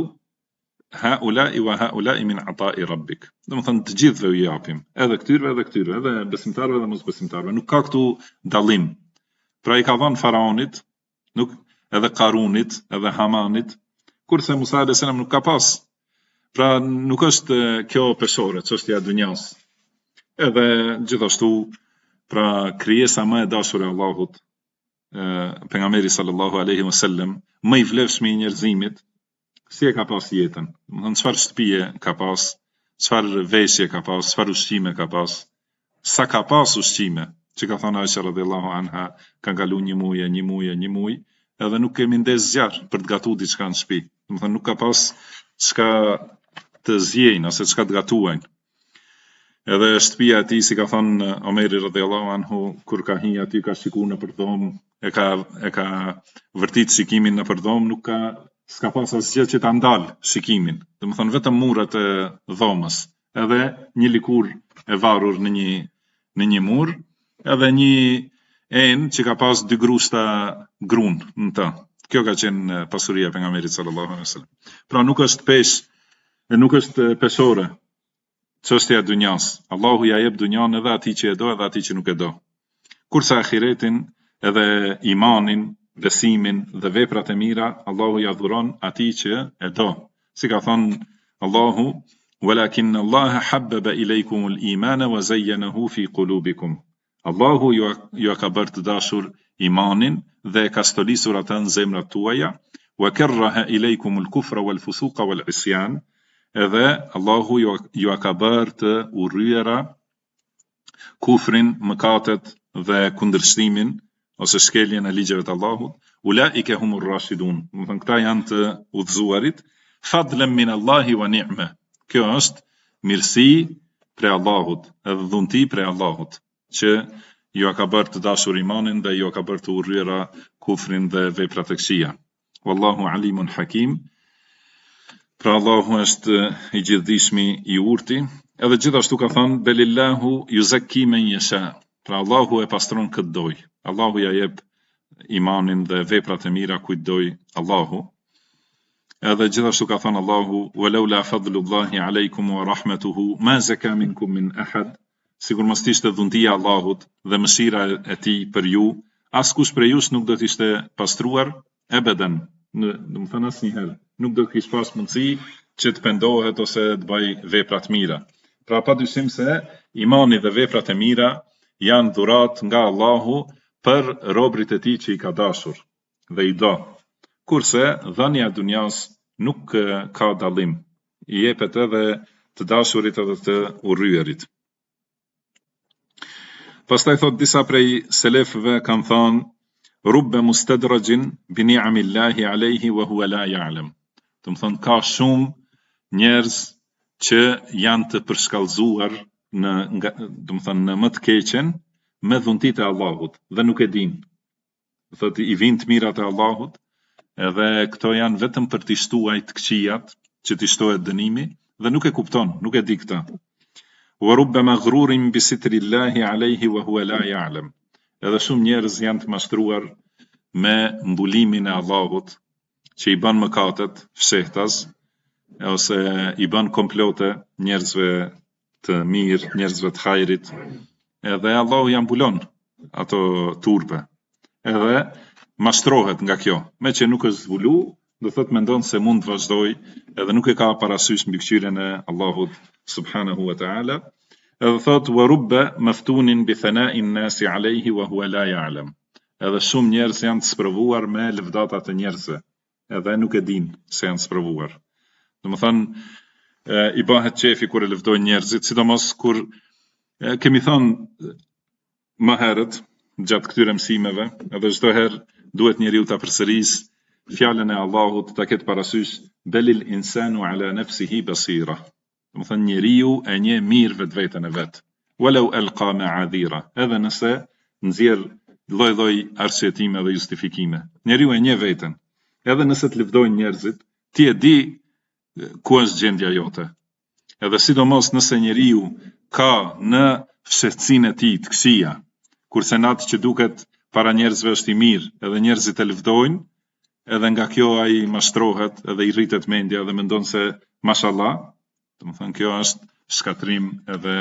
haula'i wa haula'i min ata'i rabbik. Do të thonë të gjithëve u japim, edhe këtyre, edhe besimtarëve dhe mosbesimtarëve. Nuk ka këtu dallim. Pra i ka dhënë faraonit, nuk edhe Karunit, edhe Hamanit, kurse Musa alayhis salam nuk ka pas. Pra nuk është kjo peshore, çështja e dunjas. Edhe gjithashtu, pra krijesa më e dashur e Allahut, pejgamberi sallallahu alaihi wasallam, më i vlefshëm i njerëzimit, si e ka pas jetën. Domethënë çfarë shtëpie ka pas, çfarë veshje ka pas, çfarë ushqime ka pas, sa ka pas ushqime, që ka thënë Aisha radhiyallahu anha, ka kalu një muaj, edhe nuk kemi ndes zjarr për të gatuar diçka në shtëpi. Domethënë nuk ka pas çka të zjejnë ose çka të gatuajnë. Edhe shtëpia e tij, si ka thënë Omeri radhiyallahu anhu, kur ka hi aty ka shikuar nëpër dhomë, e ka vërtit shikimin nëpër dhomë, s'ka pas asgjë që ta ndal shikimin. Domethënë vetëm muret e dhomës, edhe një likur e varur në një mur, edhe një enë që ka pas 2 grushta grun në të. Kjo ka qenë pasuria e pejgamberit sallallahu alaihi wasallam. Pra nuk është nuk është peshore çështja e dunjas. Allahu ja jep dunjan edhe atij që e do edhe atij që nuk e do. Kurse ahiretin edhe imanin, besimin dhe veprat e mira, Allahu ja dhuron atij që e do. Si ka thënë Allahu, walakin Allah habbaba ilaykum al-iman wa zayyanahu fi qulubikum. Allahu ju ka bërë të dashur imanin dhe ka stolisur atë në zemrat tuaja, wa karraha ilaykum al-kufra wal-fusuqa wal-isyan. Edhe Allahu ju ka bërë të urryera kufrin, mëkatet dhe kundërshtimin ose shkeljen e ligjeve të Allahut. Ulaika humur rashidun. Do të thonë këta janë të udhëzuarit, fadlan min Allahi wa ni'ma. Kjo është mirësi prej Allahut, edhe dhunti prej Allahut, që ju ka bërë të dashur imanin dhe ju ka bërë të urryera kufrin dhe veprat e këqija. Wallahu alimun hakim. Pra Allahu është i gjithdijshmi, i urti, edhe gjithashtu ka thënë belillahu yuzakki men yasha. Pra Allahu e pastron këtë doj. Allahu ja jep imanin dhe veprat e mira kujt doj Allahu. Edhe gjithashtu ka thënë Allahu walaula fadlullahi alaykum wa rahmatuhu ma zaka minkum min ahad. Sigur mos ishte dhuntia e Allahut dhe mëshira e tij për ju, askush prej jush nuk do të ishte pastruar ebeden. Do të thënë asnjëherë nuk do të kishte pas mundësi që të pendohet ose të bëj vepra të mira. Pra padyshim se imani dhe veprat e mira janë dhurat nga Allahu për robrit e tij që i ka dashur dhe i do. Kurse dhënia e dunjas nuk ka dallim, i jepet edhe të dashurit edhe të urryerit. Pastaj thot disa prej selefëve kanë thënë rubbe mustadrajin bi ni'amillahi alayhi wa huwa la ya'lam. Do të thonë ka shumë njerëz që janë të përshkallëzuar në më të keqen me dhuntitë e Allahut dhe nuk e dinë. Thotë i vijnë të mirat e Allahut, edhe këto janë vetëm për t'i shtuar të këqijat, që t'i shtohet dënimi dhe nuk e kupton, nuk e di këtë. Wa rubba maghrurin bi sitrillahi alayhi wa huwa la ya'lam. Edhe shumë njerëz janë të mashtruar me mbulimin e Allahut, që i bën mëkatet fshehtas, ose i bën komplote njerëzve të mirë, njerëzve të hajrit, edhe Allahu ja mbulon ato turpe. Edhe mashtrohet nga kjo, me që nuk është zvulu, do thot mendon se mund të vazhdoj, edhe nuk e ka parasysh mbikëqyrjen e Allahut subhanahu wa ta'ala. Edhe thot wa rubba maftunin bi thana'in nasi alayhi wa huwa la ya'lam. Edhe shumë njerëz janë të sprovuar me lëvdatat e njerëzve, edhe nuk e din se janë sprovuar. Domethënë i bëhet qefi kur e lëvdojnë njerëzit, sidomos kur kemi thënë më herët gjatë këtyre mësimeve, edhe çdo herë duhet njeriu ta përsërisë fjalën e Allahut, ta ketë parasysh belil insanu ala nafsihi basira. Domethënë njeriu e njeh mirë vetveten e vet. Walau alqa ma'adhira, edhe nëse nxjerr lloj-lloj arsyetime dhe justifikime. Njeriu e njeh veten. Edhe nëse të lëvdojnë njerëzit, ti e di ku është gjendja jote. Edhe sidomos nëse njeriu ka në fshehtësinë e tij të këqija, kurse natë që duket para njerëzve është i mirë, edhe njerëzit e lëvdojnë, edhe nga kjo ai mashtrohet, edhe i rritet mendja dhe mendon se mashallah, domethënë kjo është shkatrim edhe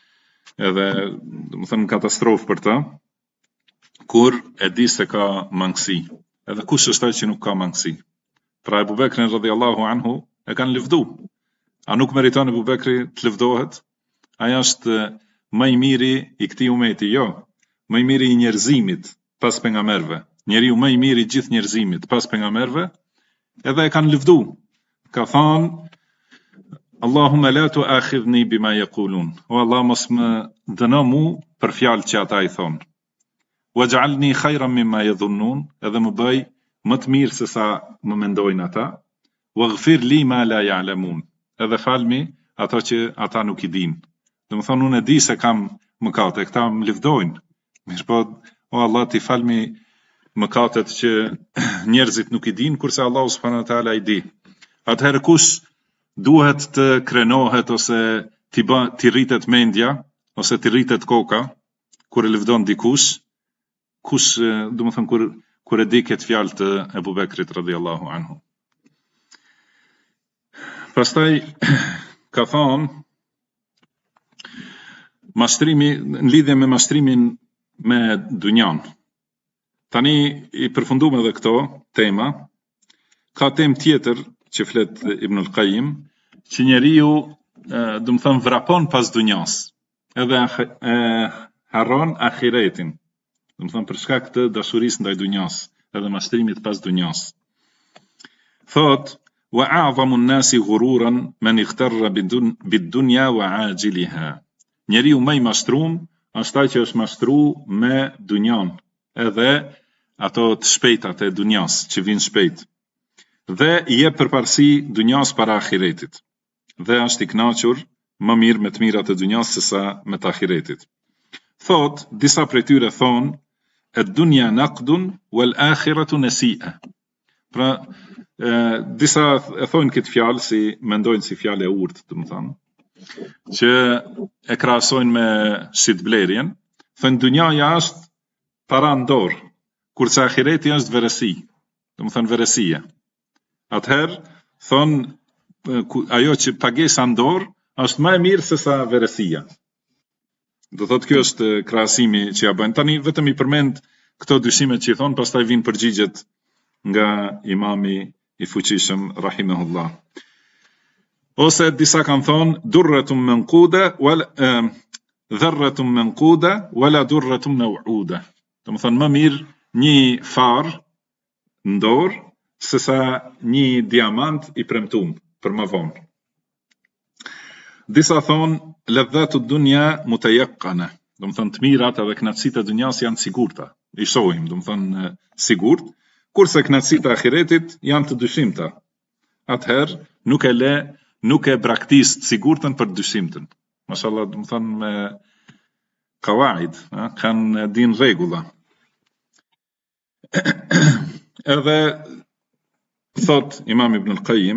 domethënë katastrofë për të, kur e di se ka mangësi. Edhe kush është ai që nuk ka mangësi? Pra Ebu Bekrin radhiyallahu anhu e kanë lëvdu. A nuk meriton Ebu Bekri të lëvdohet? Ai është më i miri i këtij umeti, jo. Më i miri i njerëzimit pas pejgamberëve. Njeriu më i miri i gjithë njerëzimit pas pejgamberëve, edhe e kanë lëvdu. Ka thënë Allahumma la tu'akhidhni bima yaqulun. O Allah, mos më dëno mu për fjalët që ata i thonë. Waj'alni khayran mimma yadhunnun, edhe më bëj më të mirë se sa më mendojnë ata. Waghfir li ma la ya'lamun, edhe falmi ato që ata nuk i dinë. Domethënë unë e di se kam mëkate, këta më lëvdojnë. Mirëpo, o Allah, ti falmi mëkatet që njerëzit nuk i dinë, kurse Allahu subhanahu wa taala i di. Atëherë kush duhet të krenohet ose ti rritet mendja ose ti rritet koka kur e lëvdon dikush, kush domethënë kur e di këtë fjalë të Ebu Bekrit radhiyallahu anhu. Pastaj ka thonë mashtrimi në lidhje me mashtrimin me dunjan. Tani i përfundum edhe këto tema, ka temë tjetër që flet Ibn al-Qayyim, që njeriu domethënë vrapon pas dunjas, edhe harron ahiretin. Domethënë për shkak të dashurisë ndaj dunjas, edhe mashtrimit pas dunjas. Thot wa a'zamu an-nasi ghururan man ightarra bid-dunya wa 'ajiliha. Njeriu më i mashtruar është ai që është mashtruar me dunjan, edhe ato të shpejtat e dunjas që vijnë shpejt. Dhe i jep përparësi dunjas para ahiretit. Dhe është i kënaqur më mirë me të mirat e dunjas se sa me të ahiretit. Thot, disa prej tyre thonë, ad-dunya naqdun wal akhiratu nasi'a. Pra, disa e thonë këtë fjalë si mendojnë si fjalë e urtë, domethënë, që e krahasojnë me shitblerjen, thonë dunjaja është para në dorë, kurse ahireti është veresi, domethënë veresia. Atëherë, thonë, ajo që pagesa në dorë është më e mirë se sa veresia. Do thotë kjo është krahasimi që ja bëjnë. Tani vetëm i përmend këto dyshimet që i thonë, pastaj vinë përgjigjet nga imami i fuqishëm rahimahullah. Ose disa kanë thonë durratun manquda wala dharratun manquda wala durratun maw'uda. Domethënë më mirë një far në dorë se sa një diamant i premtuar për më vonë. Disa thonë ladhatu dunya mutayaqqana. Domethënë të mirat edhe kënaqësitë e dunjas janë sigurta. I shohim, domethënë sigurt, kurse kënaqësitë e ahiretit janë të dyshimta. Atëherë nuk e braktis të sigurtën për dyshimtën. Mashallah, domethënë me qawaid, kanë din rregulla. Edhe thot Imam Ibn al-Qayyim,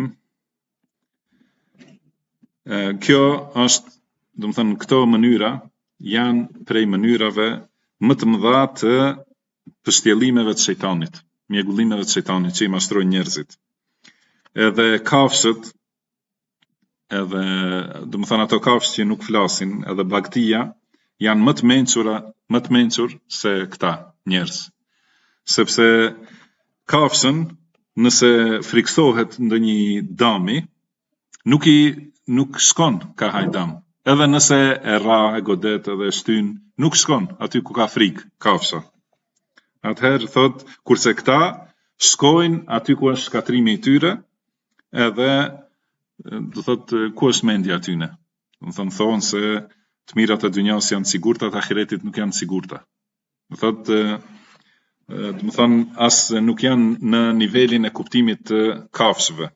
kjo është, domethënë këto mënyra janë prej mënyrave më të mëdha të pështjellimeve të shejtanit, mjegullimeve të shejtanit që i mashtrojnë njerëzit. Edhe kafshët, edhe domethënë ato kafshë që nuk flasin, edhe bagtia janë më të mençur se këta njerëz. Sepse kafshën nëse friksohet ndonjë dami, nuk shkon ka hajdam, edhe nëse e ra, e godet edhe e shtyn, nuk shkon aty ku ka frikë, kafsha. Atëherë thot, kurse këta shkojnë aty ku është shkatrimi I tyre, edhe do thot ku është mendja atyne. Do thonë se të mirat e dynjas janë sigurta, të ahiretit nuk janë sigurta. Do thot do thonë as nuk janë në nivelin e kuptimit të kafshëve.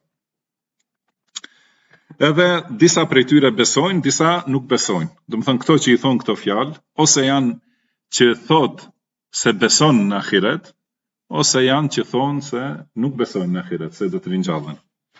Edhe disa prej tyre besojnë, disa nuk besojnë. Do thonë këto që I thonë këto fjalë, ose janë që thot se beson në ahiret, ose janë që thonë se nuk besojnë në ahiret, se do të ringjallen.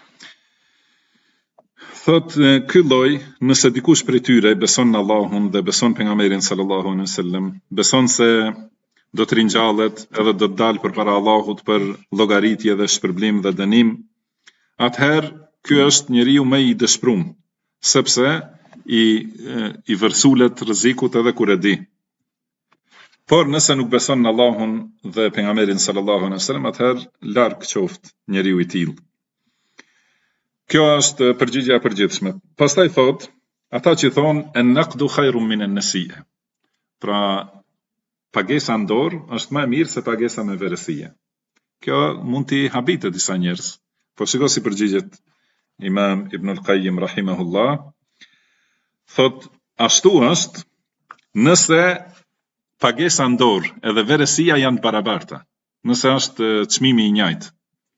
Thot ky lloj, nëse dikush prej tyre beson në Allahun dhe beson pejgamberin sallallahu alaihi wasallam, beson se do të ringjallet edhe do të dalë përpara Allahut për llogaritje dhe shpërblim dhe dënim, atëherë ky është njeriu më I dëshpëruar, sepse I vërsulet rrezikut edhe kur e di. Por nëse nuk beson në Allahun dhe pejgamberin sallallahu alaihi wasallam, atëherë larg qoftë njeriu I tillë. Kjo është përgjigjja e përgjithshme. Pastaj thot, ata që thonë an-naqdu khairun min an-nasi'a. Pra pagesa në dorë është më e mirë se pagesa me verësie. Kjo mund t'i habite disa njerëz. Po shiko si përgjigjet Imam Ibn al-Qayyim rahimahullah. Thot, ashtu është nëse pagesa në dorë edhe verësia janë barabarta. Nëse është çmimi I njëjtë.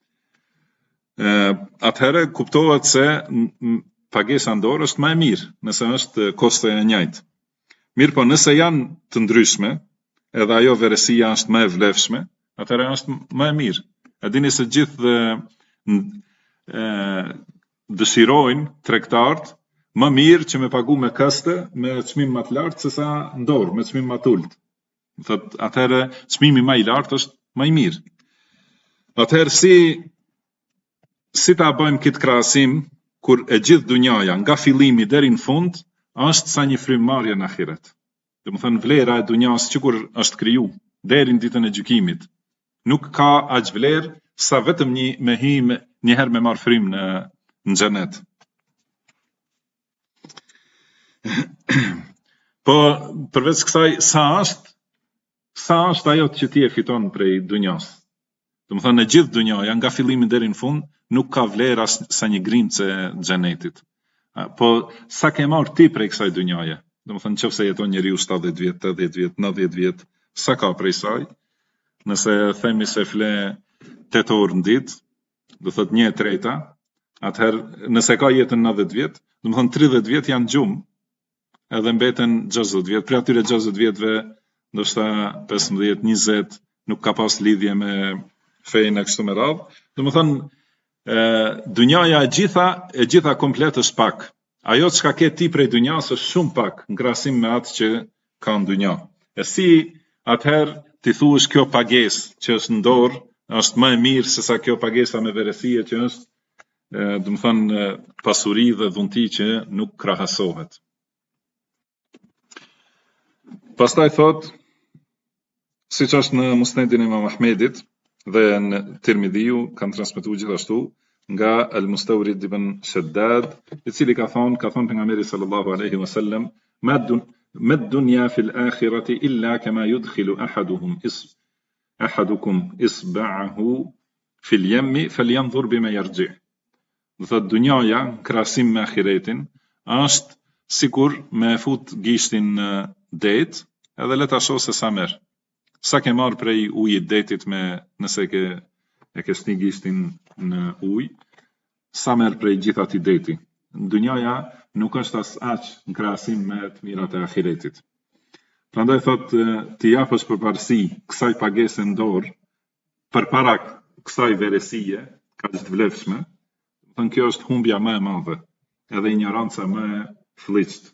Atëherë kuptohet se pagesa në dorë është më e mirë, nëse është kosto e njëjtë. Mirë po nëse janë të ndryshme, edhe ajo verësia është më e vlefshme, atëherë është më e mirë. E dini se gjithë dëshirojnë tregtarët më mirë që me pagu me këste, me çmim më të lartë sesa në dorë, me çmim më të ulët. Thot, atëherë çmimi më I lartë është më I mirë. Atëherë si ta bëjmë këtë krahasim kur e gjithë dunjaja nga fillimi deri në fund është sa një frymëmarrje në ahiret. Domethënë vlera e dunjas që kur është kriju deri në ditën e gjykimit nuk ka aq vlerë sa vetëm me hi një herë me marr frymë në xhenet. Po përveç kësaj sa është ajo që ti e fiton prej dunjas. Domethënë në gjithë dunjaja nga fillimi deri në fund nuk ka vlerë as sa një grimcë e xhenetit. Po sa ke marrë ti prej kësaj dunjaje? Domethënë nëse jeton njeriu 70 vjet, 80 vjet, 90 vjet, sa ka prej saj? Nëse themi se fle 8 orë në ditë, do thot 1/3, atëherë nëse ka jetën 90 vjet, domethënë 30 vjet janë gjumë, edhe mbeten 60 vjet. Për atyre 60 vjetëve, ndoshta 15, 20 nuk ka pas lidhje me fein e kështu me radhë. Domethënë dunjaja e gjitha komplet është pak. Ajo çka ke ti prej dunjas është shumë pak në krahasim me atë që ka në dunja. E si atëherë ti thuash kjo pagesë që është në dorë është më e mirë se sa kjo pagesa me verësie që është domethënë pasuri dhe dhunti që nuk krahasohet. Pastaj thot, siç është në Musnedin e Imam Ahmedit dhe në Tirmidhiu kanë transmetuar gjithashtu nga Al-Mustawrid ibn Shaddad, I cili ka thonë pejgamberi sallallahu alaihi wasallam, ma dunya fil akhirati illa kama yudkhilu ahadukum isba'ahu fil yammi falyanzur bima yarji'. Do thot dunjaja krahasim me ahiretin është sikur me fut gishtin në det, edhe le ta shoh se sa merr. Sa ke marr prej ujit detit nëse e ke sni gishtin në ujë, sa merr prej gjithë atij deti. Dunjaja nuk është as aq në krahasim me të mirat e ahiretit. Prandaj thot ti japësh përparësi kësaj pagese në dorë përpara kësaj verësie, kaq të vlefshme. Thënë kjo është humbja më e madhe, edhe ignoranca më e fllixtë.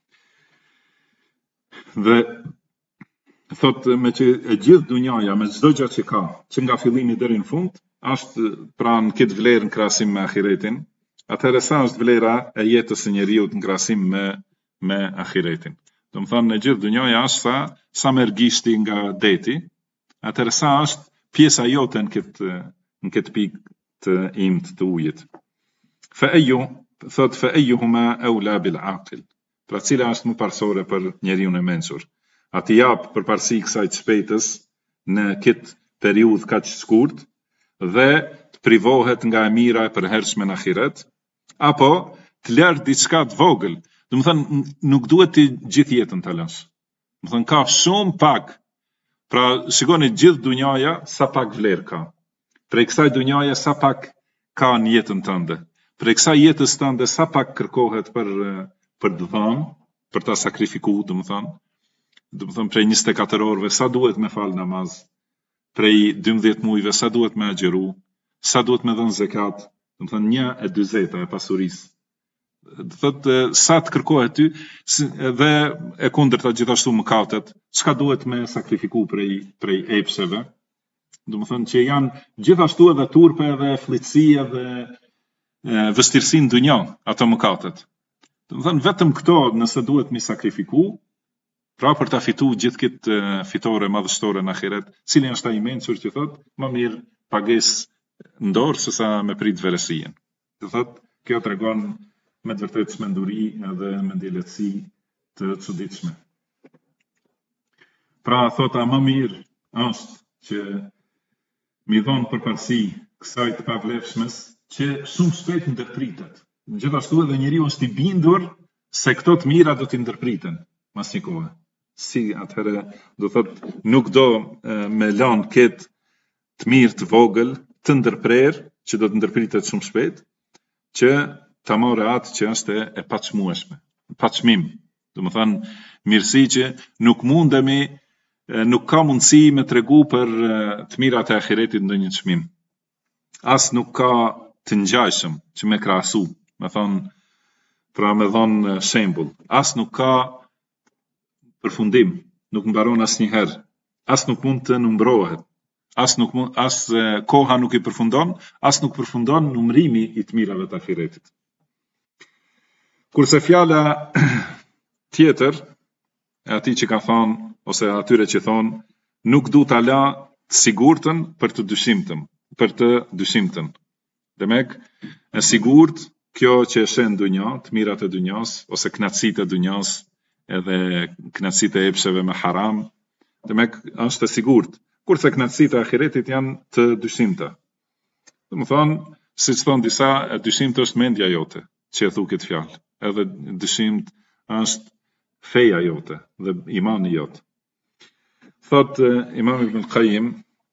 Dhe thot me që e gjithë dunjaja, me çdo gjë që ka, që nga fillimi deri në fund, është pranë këtë vlerë në krahasim me ahiretin, atëherë sa është vlera e jetës së njeriu në krahasim me ahiretin. Domethënë në gjithë dunjaja është sa merr gishti nga deti, atëherë sa është pjesa jote në këtë pikë të imt të ujit. Fa ayyuhuma awla bil aqil. pra cila është më parsore për njeriun e mençur. A t'i jap përparësi kësaj të shpejtës në këtë periudhë kaq të shkurt dhe të privohet nga e mira e përhershme në ahiret, apo të lërë diçka të vogël. Do të thënë nuk duhet të gjithë jetën ta lësh. Do të thënë ka shumë pak. Pra shikoni gjithë dunjaja sa pak vlerë ka. Prej kësaj dunjaje sa pak ka në jetën tënde. Prej kësaj jetës tënde sa pak kërkohet për të dhënë, për ta sakrifikuar, do të thënë prej 24 orëve sa duhet me fal namaz, prej 12 muajve sa duhet me agjeru, sa duhet me dhënë zekat, do të thënë 1/40 e pasurisë. Do thotë sa të kërkohet ty dhe e kundërta gjithashtu mëkatet, çka duhet me sakrifiku prej epsheve. Do të thënë që janë gjithashtu edhe turpe dhe fllitësia dhe vështirësi në dunja ato mëkatet. Do të thënë vetëm këto nëse duhet mi sakrifiku, pra për ta fituar gjithë këtë fitore madhështore në ahiret, cili është ai i mençur që thotë më mirë pagesë në dorë sesa me prit verësien. Do thotë kjo tregon me të vërtetë çmenduri edhe mendjelësi të çuditshme. Pra thota më mirë është që mi dhon përparësi kësaj të pavlefshmes që shumë shpejt ndërpritet. Gjithashtu edhe njeriu është i bindur se këto të mira do t'i ndërpriten mas një kohe. Si atëherë do thotë nuk do me lanë këtë të mirë të vogël të ndërprer që do të ndërpritet shumë shpejt, që ta marrë atë që është e paçmueshme, paçmim. Do të thënë mirësi që nuk mundemi, nuk ka mundësi me tregu për të mirat e ahiretit ndonjë çmim. As nuk ka të ngjajshëm që me krahasu, me thonë, pra me dhon shembull. As nuk ka përfundim, nuk mbaron asnjëherë. As nuk mund të numërohet. As koha nuk i përfundon, as nuk përfundon numërimi i të mirave të ahiretit. Kurse fjala tjetër, e atij që ka thonë, ose atyre që thonë, nuk du ta la të sigurtën për të dyshimtën. Demek, e sigurt, kjo që e shen dunja, të mirat e dunjas, ose knatësitë e dunjas, edhe knatësitë e epsheve me haram, demek, është e sigurt. Kurse knatësitë e ahiretit janë të dyshimta. Do të thonë, siç thonë disa, e dyshimta është mendja jote, që e thu këtë fjalë. Edhe dyshimt është feja jote dhe imani jote. Thot Imam Ibn Qayyim,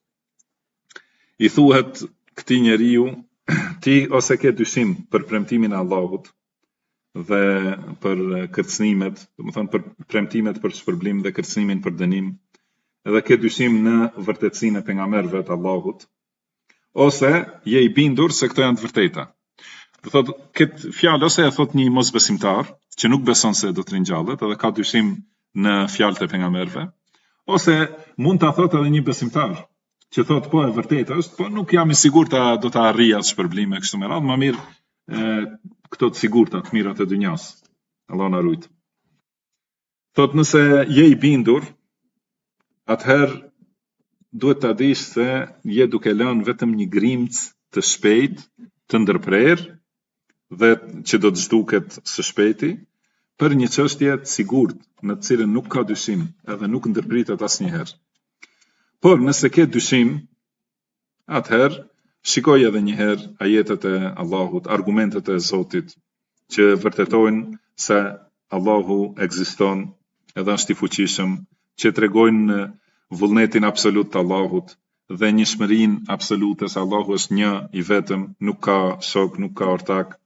i thuhet këtij njeriu, ti ose ke dyshim për premtimin e Allahut dhe për kërcënimet, do të thonë për premtimet për shpërblim dhe kërcënimin për dënim, edhe ke dyshim në vërtetësinë e pejgamberëve të Allahut, ose je i bindur se këto janë të vërteta. Do thotë këtë fjalë ose e thot një mosbesimtar që nuk beson se do të ringjallet edhe ka dyshim në fjalët e pejgamberëve, ose mund ta thotë edhe një besimtar që thot po e vërtetë është, po nuk jam i sigurt a do ta arrija atë shpërblim e kështu me radhë, më mirë këto të sigurta të mirat e dunjas. Allah na rujt. Thot nëse je i bindur, atëherë duhet ta dish se je duke lënë vetëm një grimc të shpejt, të ndërprer dhe që do të zhduket së shpejti për një çështje të sigurt në të cilën nuk ka dyshim edhe nuk ndërpritet asnjëherë. Por nëse ke dyshim, atëherë shikoj edhe një herë ajetet e Allahut, argumentet e Zotit që vërtetojnë se Allahu ekziston edhe është i fuqishëm, që tregojnë vullnetin absolut të Allahut dhe njëshmërinë absolute se Allahu është një i vetëm, nuk ka shok, nuk ka ortak.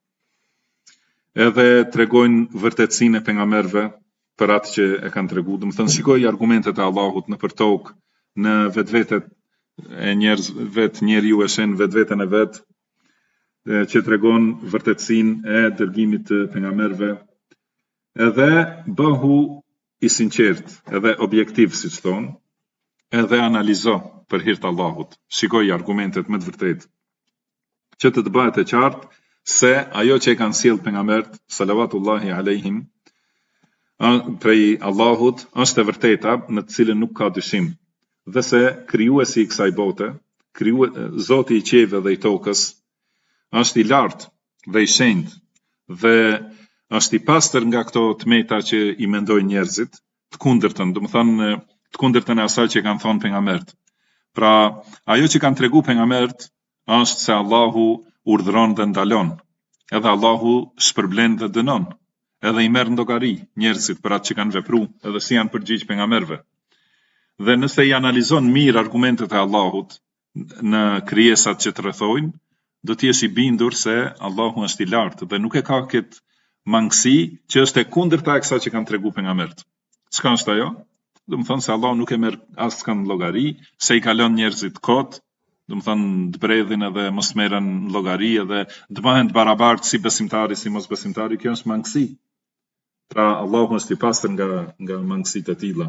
Edhe tregojnë vërtetësinë e pejgamberëve për atë që e kanë treguar. Do të thënë shikoj argumentet e Allahut nëpër tokë, në vetvetet e njerëzve, njeriu e shen vetveten e vet, që tregon vërtetësinë e dërgimit të pejgamberëve. Edhe bëhu i sinqert, edhe objektiv siç thonë, edhe analizo për hir të Allahut. Shikoj argumentet me të vërtetë. Që të bëhet e qartë se ajo që e kanë sjellë pejgamberët salawatullahi alehim prej Allahut është e vërteta në të cilën nuk ka dyshim. Dhe se krijuesi i kësaj bote, Zoti i qiellit dhe i tokës, është i lartë dhe i shenjtë dhe është i pastër nga këto tmeta që i mendojnë njerëzit, të kundërtën, të kundërtën e asaj që kanë thonë pejgamberët. Pra, ajo që kanë tregu pejgamberët është se Allahu urdhëron dhe ndalon, edhe Allahu shpërblen dhe dënon, edhe i merr ndogari njerëzit për atë që kanë vepruar, edhe si janë përgjigj pejgamberëve. Dhe nëse i analizon mirë argumentet e Allahut në krijesat që të rrethojnë, do të jesh i bindur se Allahu është i lartë dhe nuk e ka këtë mangësi që është e kundërta e kësaj që kanë treguar pejgamberët. Çka është ajo? Do të thonë se Allahu nuk e merr asnjë llogari, se i kalon njerëzit kot, do të thonë të bredhin edhe mos merren llogari edhe të bëhen të barabartë si besimtari si mos besimtari, kjo është mangësi. Pra Allahu është i pastër nga mangësitë e tilla.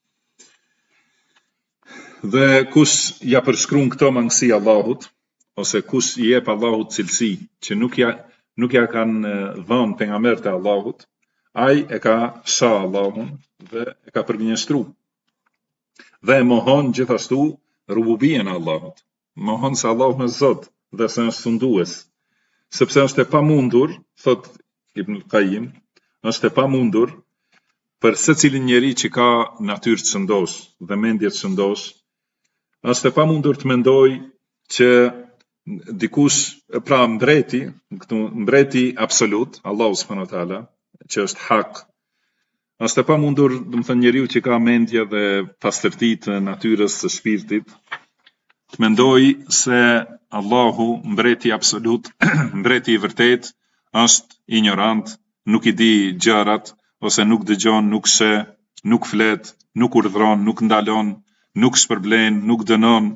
Dhe kush ja përshkruan këto mangësi Allahut, ose kush i jep Allahut cilësi që nuk ja kanë dhënë pejgamberët e Allahut, ai e ka shah Allahun dhe e ka përgjigjëstruar. Dhe e mohon gjithashtu rububien e Allahut. Mohon se Allahu është Zot dhe se është sundues. Sepse është e pamundur, thot Ibn Qayyim, është e pamundur për secilin njeri që ka natyrë të shëndosh dhe mendje të shëndosh, është e pamundur të mendoj që dikush, pra mbreti absolut, Allahu subhanahu wa taala, që është hak, është e pamundur, do të thënë njeriu që ka mendje dhe pastërti të natyrës së shpirtit, të mendoj se Allahu, mbreti absolut, mbreti i vërtet, është ignorant, nuk i di gjërat, ose nuk dëgjon, nuk sheh, nuk flet, nuk urdhëron, nuk ndalon, nuk shpërblen, nuk dënon,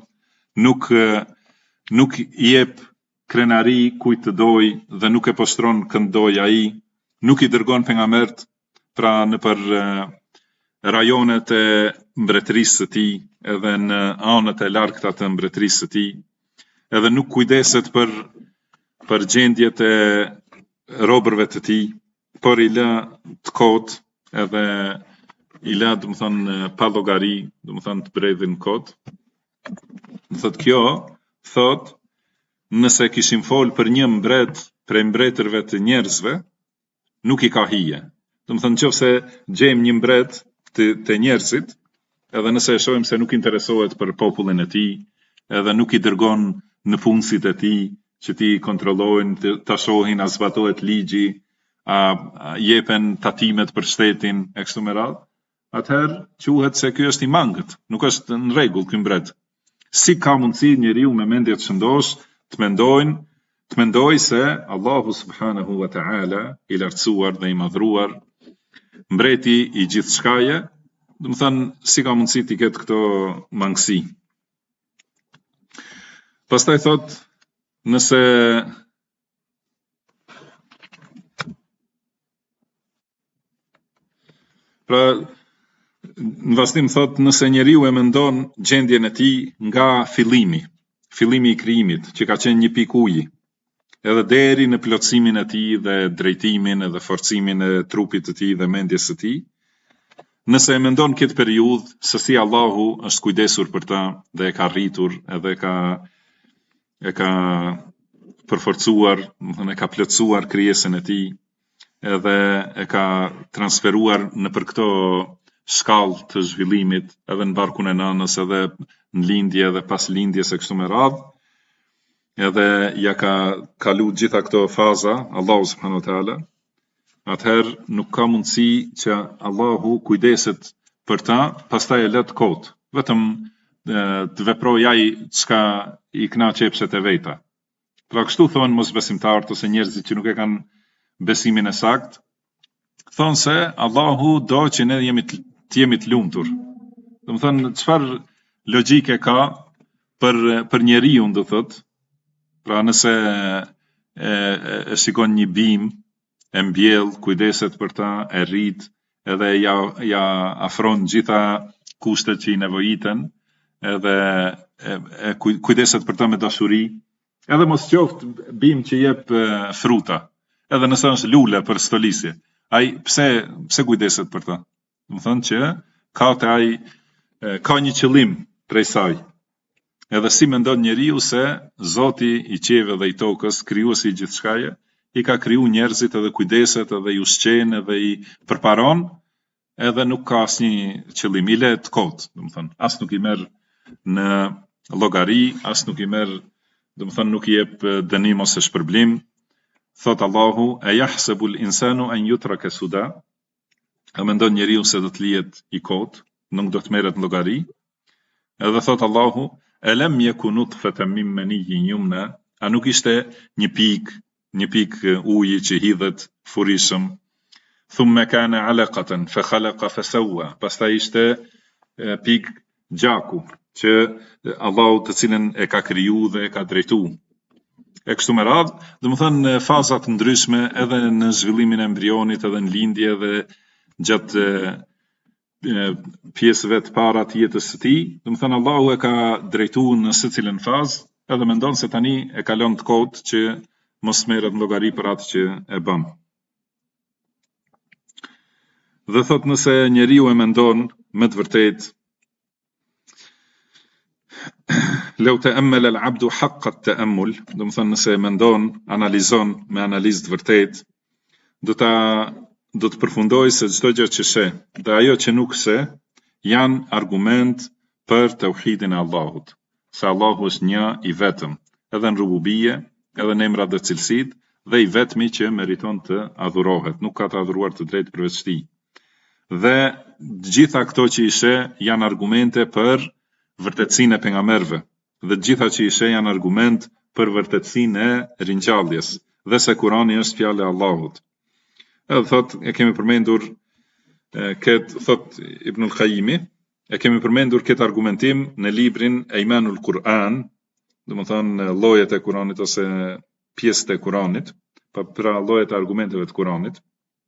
nuk i jep krenari kujt të doj dhe nuk e poshtron kënd doj ai, nuk i dërgon pejgamberët pra nëpër rajonet e mbretërisë së tij, edhe në anët e largta të mbretërisë së tij, edhe nuk kujdeset për gjendjet e robërve të tij, por i lë të kot, edhe i lë, do të thonë, pa llogari, do të thonë të bredhin kot. Thot kjo, thot, nëse kishim fol për një mbret prej mbretërve të njerëzve, nuk i ka hije. Do të thonë, nëse gjejmë një mbret të njerëzit, edhe nëse e shohim se nuk interesohet për popullin e tij, edhe nuk i dërgon në punësit e tij, që ti kontrollojnë, ta shohin a zbatohet ligji, a jepen tatimet për shtetin e kështu me radhë, atëherë quhet se ky është i mangët, nuk është në rregull ky mbret. Si ka mundësi njeriu me mendje të shëndosh të mendoj se Allahu subhanahu wa ta'ala, i lartësuar dhe i madhruar, mbreti i gjithçkaje, do të thënë si ka mundësi të ketë këto mangësi. Pastaj thot, nëse pra në vazhdim thot, nëse njeriu e mendon gjendjen e tij nga fillimi i krijimit, që ka qenë një pikë uji, edhe deri në plotësimin e tij dhe drejtimin edhe forcimin e trupit të tij dhe mendjes së tij, nëse e mendon këtë periudhë se si Allahu është kujdesur për ta dhe e ka rritur edhe e ka përforcuar, e ka plotësuar krijesën e tij, edhe e ka transferuar nëpër këto shkallë të zhvillimit, edhe në barkun e nënës, edhe në lindje edhe pas lindjes e kështu me radhë, edhe ja ka kalu gjitha këto faza, Allahu subhanahu wa taala, atëherë nuk ka mundësi që Allahu kujdeset për ta, pastaj e lët kot, vetëm të veproj ai çka i kënaq epshet e veta. Pra kështu thonë mosbesimtarët ose njerëzit që nuk e kanë besimin e sakt, thonë se Allahu do që ne jemi të lumtur. Do të thonë çfarë logjike ka për njeriu, do thotë, pra nëse e shikon një bim, e mbjell, kujdeset për ta, e rrit, edhe ja afron gjitha kushtet që i nevojiten, edhe e kujdeset për ta me dashuri, edhe mos qoftë bim që jep fruta, edhe nëse është lule për stolisje, ai pse kujdeset për ta? Do të thonë që ka një qëllim prej saj. Edhe si mendon njeriu se Zoti i qiellit dhe i tokës, krijuesi i gjithçkaje, i ka kriju njerëzit edhe kujdeset edhe i ushqen edhe i përparon, edhe nuk ka asnjë qëllim, i le të kot, domethënë, as nuk i merr në llogari, as nuk i merr, domethënë nuk i jep dënim ose shpërblim. Thot Allahu, e yahsabul insanu an yutraka suda, a mendon njeriu se do të lihet i kot, nuk do të merret në llogari. Edhe thot Allahu, alam yakun nutfatan min maniyyin yumna, a nuk ishte një pikë uji që hidhet furishëm. Thumma kana alaqatan fa khalaqa fa sawwa, pastaj ishte pikë gjaku që Allahu të cilën e ka kriju dhe e ka drejtu. E kështu me radhë, domethënë në fazat ndryshme edhe në zhvillimin e embrionit edhe në lindje dhe gjatë pjesëve të para të jetës së tij, domethënë Allahu e ka drejtuar në secilën fazë, edhe mendon se tani e kalon të kohët që mos merret në llogari për atë që e bën. Dhe thot nëse njeriu e mendon me të vërtetë, لو تأمل العبد حق التأمل, domethënë nëse mendon, analizon me analizë të vërtetë, do të përfundoj se çdo gjë që sheh dhe ajo që nuk sheh janë argument për tauhidin e Allahut, se Allahu është një i vetëm, edhe në rububie, edhe në emrat dhe cilësitë, dhe i vetmi që meriton të adhurohet, nuk ka të adhuruar të drejtë përveç tij. Dhe gjitha këto që i sheh janë argumente për vërtetësinë e pejgamberëve, dhe gjitha që i sheh janë argument për vërtetësinë e ringjalljes, dhe se Kurani është fjalë e Allahut. Edhe thot, e kemi përmendur thot Ibnul Qayyimi, e kemi përmendur këtë argumentim në librin Eimanul Kur'an, domethënë llojet e Kuranit ose pjesët e Kuranit, pra llojet e argumenteve të Kuranit.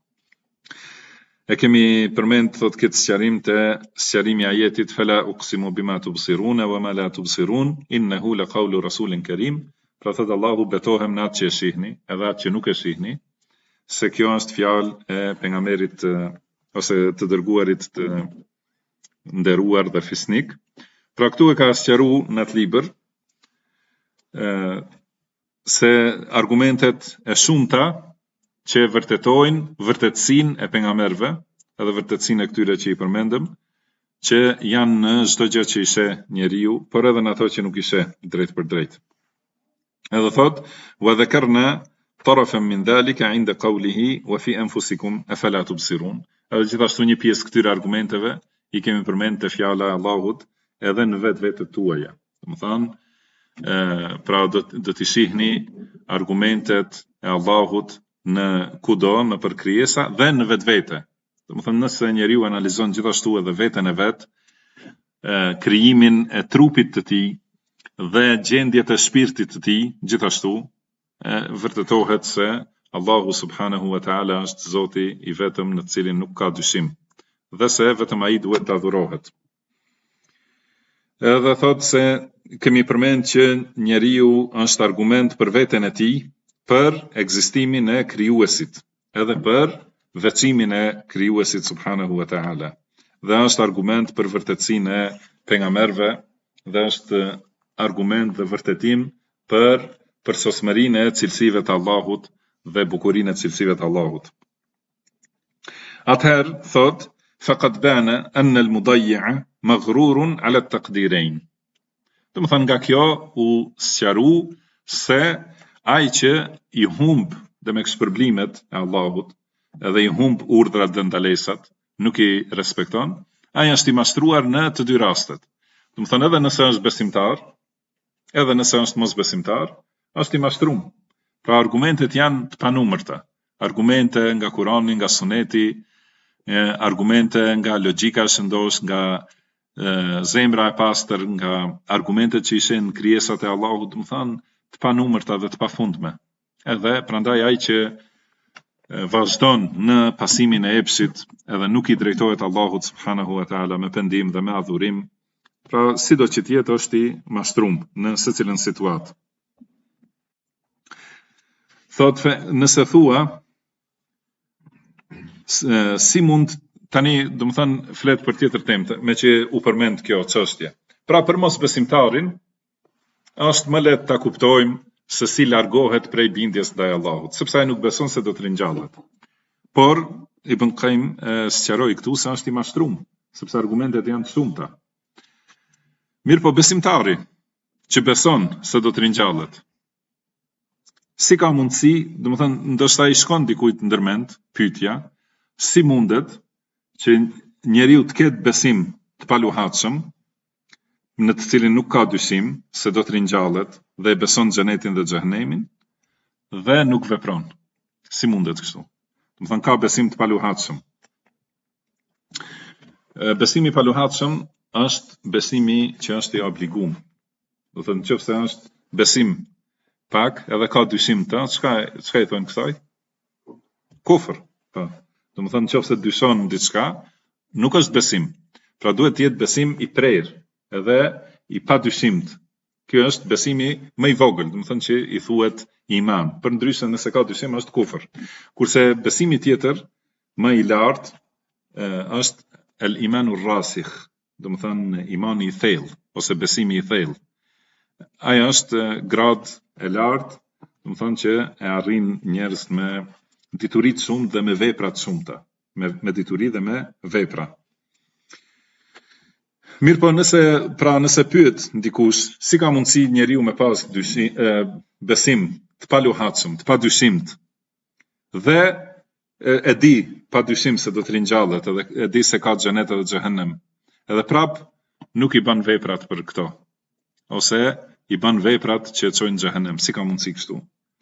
E kemi përmend thot këtë sqarimi i ajetit fala uqsimu bima tubsirun wa ma la tubsirun innahu laqawlu rasulin karim, pra thot Allahu betohem në atë që e shihni edhe atë që nuk e shihni, se kjo është fjalë e pejgamberit ose të dërguarit të nderuar dhe fisnik. Pra këtu e ka sqaruar në atë libër se argumentet e shumta që vërtetojnë vërtetësinë e pejgamberëve, edhe vërtetësinë e këtyre që i përmendëm, që janë në çdo gjë që i sheh njeriu, por edhe në ato që nuk i sheh drejt për drejt. Edhe thot, wa dhakarna tarafan min dhalika 'inda qawlihi wa fi anfusikum afala tubsirun. Edhe gjithashtu një pjesë këtyre argumenteve i kemi përmend te fjala e Allahut edhe në vetvetet tuaja. Domethënë, pra do t'i shihni argumentet e Allahut në kudo, në përkrijesa dhe në vetvete. Domethënë nëse njeriu analizon gjithashtu edhe veten e vet, krijimin e trupit të tij dhe gjendjet e shpirtit të tij, gjithashtu vërtetohet se Allahu subhanahu wa taala është Zoti i vetëm në të cilin nuk ka dyshim dhe se vetëm ai duhet të adhurohet. Edhe thot se kemi përmend që njeriu është argument për veten e tij, për ekzistimin e krijuesit, edhe për veçimin e krijuesit subhanahu wa taala. Dhe është argument për vërtetësinë e pejgamberëve, dhe është argument dhe vërtetim për përsosmërinë e cilësive të Allahut dhe bukurinë e cilësive të Allahut. Atëherë thot, faqad bana anna al-mudayyi'a maghrurun 'ala at-taqdirain. Domethënë nga kjo u sqaru se ai që i humb dhe me shpërblimet e Allahut, edhe i humb urdhrat dhe ndalesat, nuk i respekton, ai është i mashtruar në të dy rastet. Domethënë edhe nëse është besimtar, edhe nëse është mos besimtar, është i mashtruar. Pra argumentet janë të panumërta. Argumente nga Kurani, nga Suneti, argumente nga logjika e shëndosh, nga zemra e pastër, nga argumentet që ishin krijesat e Allahut, domethënë të panumërta dhe të pafundme. Edhe prandaj ai që vazhdon në pasimin e epshit edhe nuk i drejtohet Allahut subhanahu wa taala me pendim dhe me adhurim, pra sido që tjetë është i mashtrum në secilën situatë. Thot, nëse thua si mund tani, domethënë flet për tjetër temë, me që u përmend kjo çështje. Pra për mos besimtarin është më lehtë ta kuptojmë se si largohet prej bindjes ndaj Allahut, sepse ai nuk beson se do të ringjallet. Por Ibn Qayyim sqaroi këtu se është i mashtruar, sepse argumentet janë të shumta. Mirë po besimtari që beson se do të ringjallet, si ka mundësi, domethënë ndoshta i shkon dikujt ndërmend pyetja, si mundet që njeriu të ketë besim të paluhatshëm, në të cilin nuk ka dyshim se do të ringjallet dhe beson xhenetin dhe xhehenemin dhe nuk vepron. Si mundet kështu? Domethënë ka besim të paluhatshëm. Besimi i paluhatshëm është besimi që është i obliguar. Do të thënë nëse është besim pak edhe ka dyshim të, çka i thonë kësaj? Kufër. Po. Do të thënë nëse dyshon diçka, nuk është besim. Pra duhet të jetë besim i prerë edhe i padyshimt. Ky është besimi më i vogël, do të thënë që i thuhet iman. Përndryshe nëse ka dyshim është kufër. Kurse besimi tjetër më i lartë është el-imanu rasikh, do të thënë imani i thellë ose besimi i thellë. Ai është grad e lartë, do të thënë që e arrin njerëz me dituri të shumta dhe me vepra të shumta, me dituri dhe me vepra. Mirë po nëse pyet dikush, si ka mundësi njeriu me pas besim të paluhatshëm, të padyshimt, dhe e di padyshim se do të ringjallet, edhe e di se ka xhenet edhe xhehenem, edhe prap nuk i bën veprat për këto, ose i bën veprat që e çojnë në xhehenem, si ka mundësi kështu?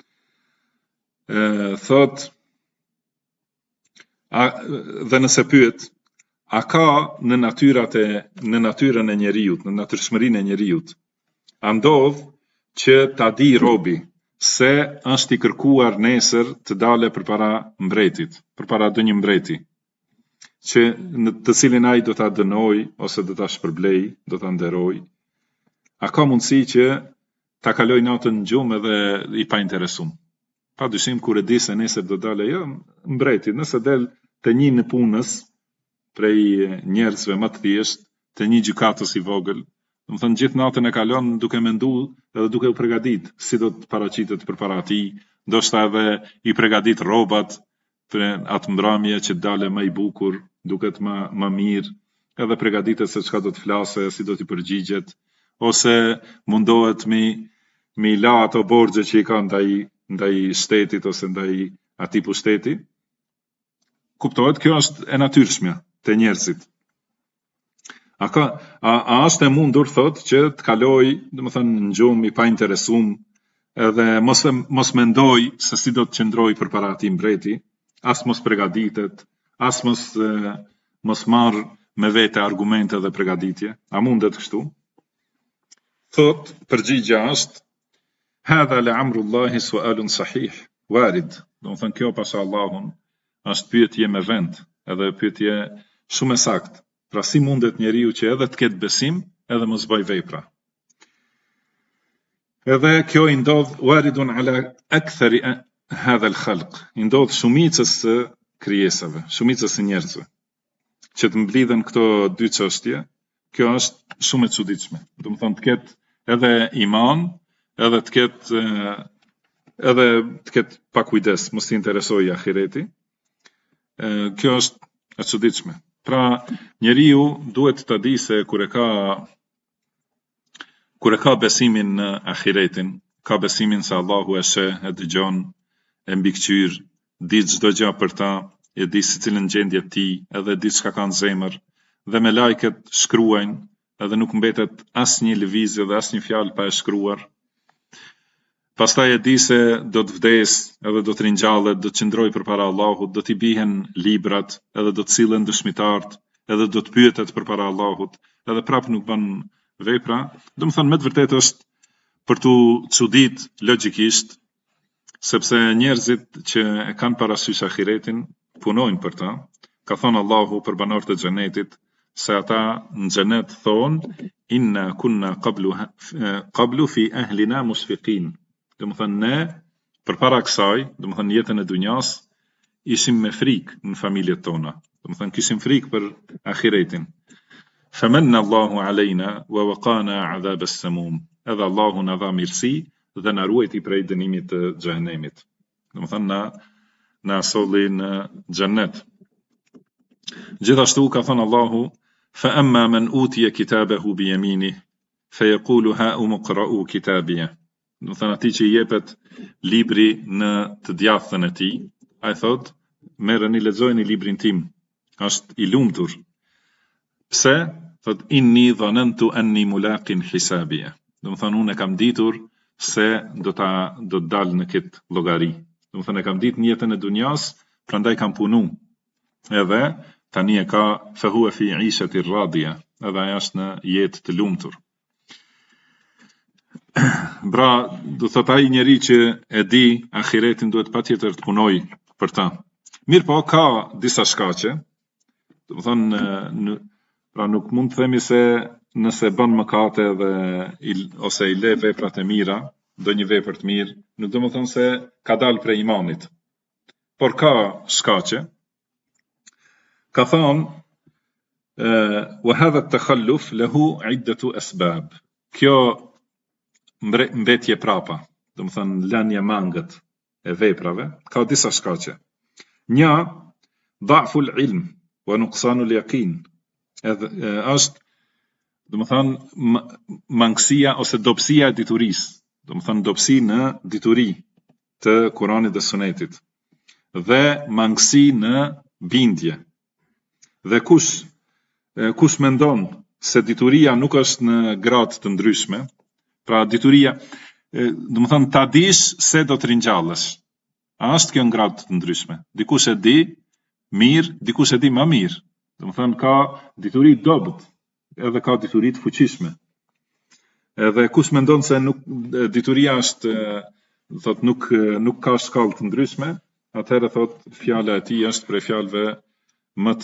Dhe nëse pyet, a ka në natyrën e njeriut, në natyrshmërinë e njeriut, a ndodh që ta di robi se është i kërkuar nesër të dale përpara mbretit, përpara ndonjë mbreti, që në të cilin ai do ta dënoj ose do ta shpërblej, do ta nderoj. A ka mundësi që ta kaloj natën në gjumë edhe i pa interesum? Padyshim kur e di se nesër do dale mbreti, nëse del te një në punës prej njerëzve më të thjesht, te një gjykatës i vogël, do të thënë gjithë natën e kalon duke menduar edhe duke u përgatit si do të paraqitet përpara atij, ndoshta edhe i përgatit rrobat për atë mbrëmje që dale më i bukur, duket më mirë, edhe përgatitet se çka do të flasë, si do t'i përgjigjet, ose mundohet mi la ato borxhe që i ka ndaj shtetit ose ndaj atij pushteti. Kuptohet, kjo është e natyrshme te njerëzit. A është e mundur, thot, që të kaloj, domethënë në gjumë i pa interesum, edhe mos mendoj se si do të qëndroj përpara atij mbreti, as mos përgatitet, as mos marr me vete argumente dhe përgatitje. A mundet kështu? Thot, përgjigja është hadha li'amrullahi su'alun sahih, warid. Domethënë kjo pas Allahun është pyetje me vend, edhe pyetje shumë e saktë. Pra si mundet njeriu që edhe të ketë besim, edhe mos bëj vepra. Edhe kjo i ndodh waridun ala akthari hadha al-khalq. I ndodh shumicës së krijesave, shumicës së njerëzve. Që të mblidhen këto dy çështje, kjo është shumë e çuditshme. Domethënë të ketë edhe iman, edhe të ketë pa kujdes, mos t'i interesojë ahireti. Kjo është e çuditshme. Pra, njeriu duhet të di se kur e ka besimin në ahiretin, ka besimin se Allahu e sheh, e dëgjon, e mbikëqyr, di çdo gjë për ta, e di se cilën gjendje ti, edhe di çka ka në zemër, dhe me lajket shkruajnë, edhe nuk mbetet asnjë lëvizje dhe asnjë fjalë pa e shkruar. Pastaj e di se do të vdes, edhe do të ringjallet, do të qëndroj përpara Allahut, do t'i bihen librat, edhe do të sillen dëshmitarët, edhe do të pyetet përpara Allahut, edhe prap nuk bën vepra. Domethënë me të vërtetë është për tu çudit logjikisht, sepse njerëzit që e kanë parasysh ahiretin punojnë për ta. Ka thënë Allahu për banorët e xhenetit se ata në xhenet thonë inna kunna qablu fi ahlina musfiqin. Domethënë ne përpara kësaj, domethënë jetën e dunjas, ishim me frikë në familjet tona. Domethënë kishim frikë për ahiretin. Famanna Allahu alejna wa waqana adhab as-samum. Edhe Allahu na dha mirësi dhe na ruajti prej dënimit të xhenemit. Domethënë na solli në xhennet. Gjithashtu ka thënë Allahu: fa amma man utiya kitabahu bi yaminihi fa yaqulu ha umqra'u kitabiya. Domethënë atij që i jepet libri në të djathtën e tij, ai thot: merreni lexojeni librin tim, është i lumtur. Pse? Thot: inni dhanantu anni mulaqin hisabiya. Domethënë unë e kam ditur se do të dal në këtë llogari. Domethënë e kam ditë në jetën e dunjas, prandaj kam punu. Edhe tani e ka fa huwa fi 'ishatir radiya, edhe ai është në jetë të lumtur. Bra, do thot ai njeri që e di ahiretin duhet patjetër të punoj për ta. Mirë po, ka disa shkaqe. Domethënë pra nuk mund të themi se nëse bën mëkate ose i le veprat e mira, do një vepër të mirë, nuk do më thonë se ka dalë prej imanit. Por ka shkaqe. Ka thonë wa hadha at-takhalluf lahu 'iddatu asbab. Kjo mbetje prapa, do më thënë lënia mangët e veprave, ka disa shkaqe. Një, dha'ful ilm wa nuqsanul yaqin. Edhe është, do më thënë, mangësia ose dobësia e diturisë, do më thënë dobësi në dituri të Kuranit dhe Sunetit, dhe mangësi në bindje. Dhe kush mendon se dituria nuk është në gradë të ndryshme, pra dituria, do më thënë, ta dish se do të ringjallësh. A është kjo në gradë të ndryshme? Dikush e di mirë, dikush e di më mirë. Do më thënë, ka dituri dobët, edhe ka dituri të fuqishme. Edhe kush mendon se dituria është, thot, nuk ka shkallë të ndryshme, atëherë thot fjala e tij është prej fjalëve më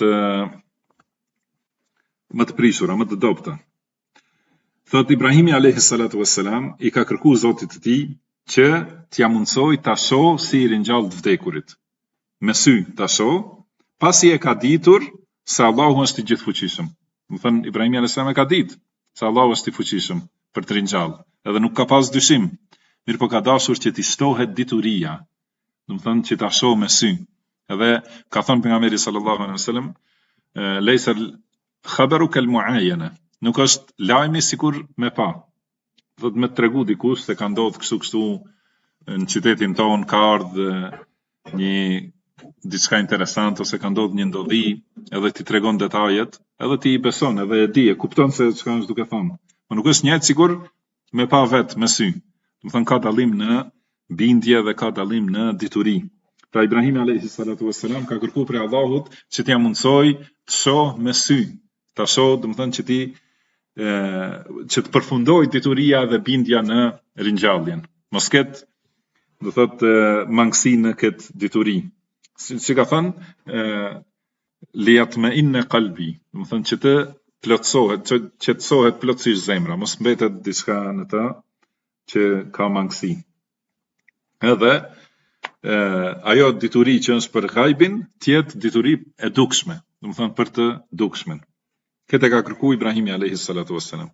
të prishura, më të dobta. Thot Ibrahimi alayhi salatu wassalam i ka kërku Zotit të tij që t'ja mundsoj ta shoh si i ringjall të vdekurit. Me sy ta shoh, pasi e ka ditur se Allahu është i gjithfuqishëm. Do thënë Ibrahimi alayhi salam e ka ditë se Allahu është i fuqishëm për të ringjall, edhe nuk ka pas dyshim. Mirë po ka dashur që t'i shtohet dituria. Do thënë që ta shoh me sy. Edhe ka thënë pejgamberi sallallahu alaihi wasallam, laysa al-khabaru kal-mu'ayana. Nuk është lajmi sikur me pa. Do të më tregu dikush se ka ndodhur kështu në qytetin ton, ka ardhur diçka interesante ose ka ndodhur një ndodhi, edhe ti tregon detajet, edhe ti i beson, edhe e di, e kupton se çka është duke thënë. Po nuk është njëjtë sikur me pa vetë me sy. Do thënë ka dallim në bindje dhe ka dallim në dituri. Pra Ibrahimi alayhi salatu wassalam ka kërkuar prej Allahut që t'ia mundsoj të shoh me sy. Ta shoh, do thënë që që të përfundoj dituria dhe bindja në ringjalljen. Mos ketë, do thotë, mangësi në këtë dituri. Si ka thënë, liyatma'inna qalbi, do thënë që të plotësohet, që qetësohet plotësisht zemra, mos mbetet diçka në ta që ka mangësi. Edhe ajo dituri që është për ghaibin, tjetë dituri e dukshme, do thënë për të dukshmen. Këtë ka kërku Ibrahimi alayhi salatu wassalam.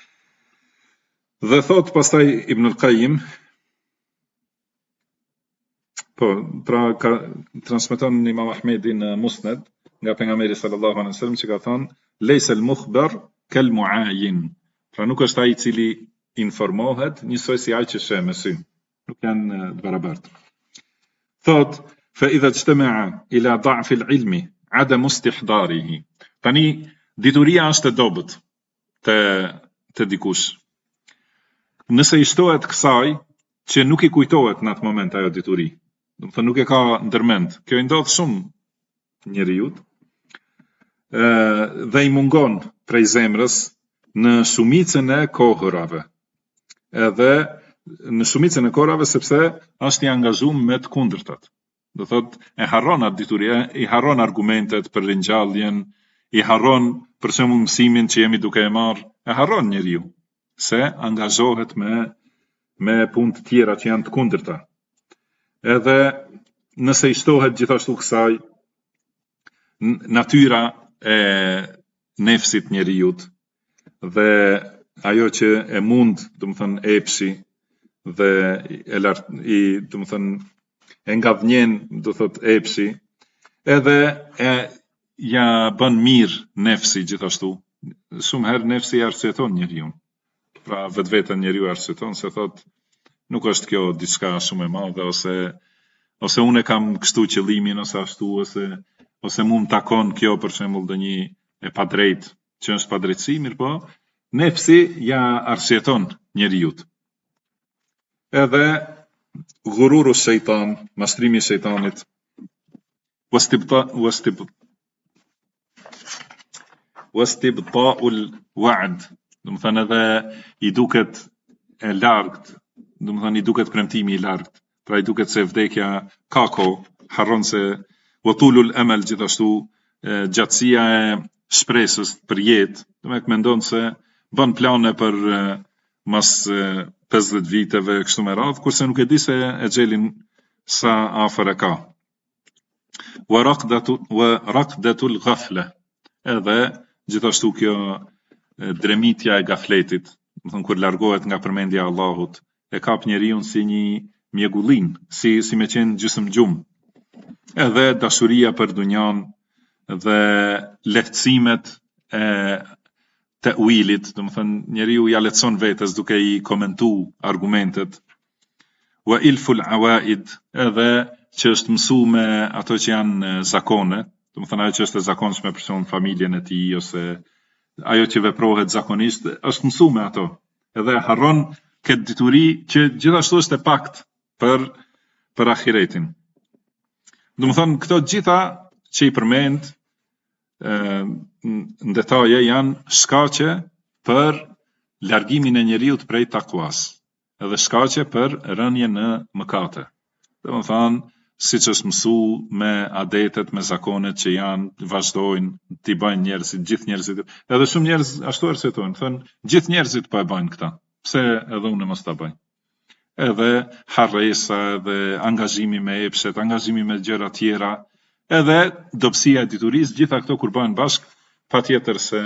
Dhe thot pastaj Ibn al-Qayyim, po, pra ka transmeton Imam Ahmedi në Musnad nga pejgamberi sallallahu alaihi wasallam që ka thënë laysa al-mukhbar kal-mu'ayin. Pra nuk është ai i cili informohet njësoj si ai që sheh me sy. Nuk janë të barabartë. Thot fa idha ijtama'a ila da'f al-ilmi 'adam istihdarihi. Tani dituria është e dobët të dikush. Nëse i shtohet kësaj që nuk i kujtohet në atë moment ajo dituri, do të thënë nuk e ka ndërmend. Kjo i ndodh shumë njeriut. Dhe i mungon prej zemrës në shumicën e kohërave. Edhe në shumicën e kohërave sepse është i angazhuar me të kundërtat. Do thotë e harron atë dituri, i harron argumentet për ringjalljen, i harron për shembull mësimin që jemi duke e marr, e harron njeriu se angazhohet me punë të tjera që janë të kundërta. Edhe nëse i shtohet gjithashtu kësaj natyra e nefsit njeriut dhe ajo që e mund, do të thënë epshi dhe do të thënë e ngadhnjen, do thot epshi, edhe ja bën mirë nefsi gjithashtu. Shumë herë nefsi arsyeton njeriu. Pra vetveten njeriu arsyeton se thot nuk është kjo diçka shumë e madhe ose unë kam kështu qëllimin ose ashtu ose mu më takon kjo për shembull ndonjë e padrejt që është padrejtësi, mirë po, nefsi ja arsyeton njeriut. Edhe ghururu shejtan, mashtrimi i shejtanit, wastibta'ul wa'd, do të thënë edhe i duket e largt, do të thënë i duket premtimi i largt, pra i duket se vdekja ka kohë, harron se watulul amal gjithashtu gjatësia e shpresës për jetë, do të mendon se bën plane për mas 50 viteve kështu me radhë, kurse nuk e di se e xhelin sa afër e ka. Wa raqdatul ghafla, edhe gjithashtu kjo dremitja e gafletit, do të thënë kur largohet nga përmendja e Allahut, e kap njeriu si një mjegullin, si me qenë gjysmë-gjumë. Edhe dashuria për dunjan dhe lehtësimet e ta'wilit, do të thënë njeriu ja lehtëson vetes duke i komentu argumentet. Wa ilful awaid, edhe që është mësu me ato që janë zakone, do të thënë ajo që është e zakonshme për shembull familjen e tij ose ajo që veprohet zakonisht, është mësu me ato. Edhe harron këtë dituri që gjithashtu është e pakt për ahiretin. Do të thënë këto gjitha që i përmend në detaje janë shkaqe për largimin e njeriut prej takuas, edhe shkaqe për rënje në mëkate. Do të thënë siç është mësu me adetet, me zakonet që janë, vazhdojnë t'i bëjnë njerëzit, gjithë njerëzit, edhe shumë njerëz ashtu arsyetojnë, thënë gjithë njerëzit po e bëjnë këta, pse edhe unë mos ta bëj. Edhe harresa, edhe angazhimi me epshet, angazhimi me gjëra tjera, edhe dobësia e diturisë, gjitha këto kur bëhen bashk, patjetër se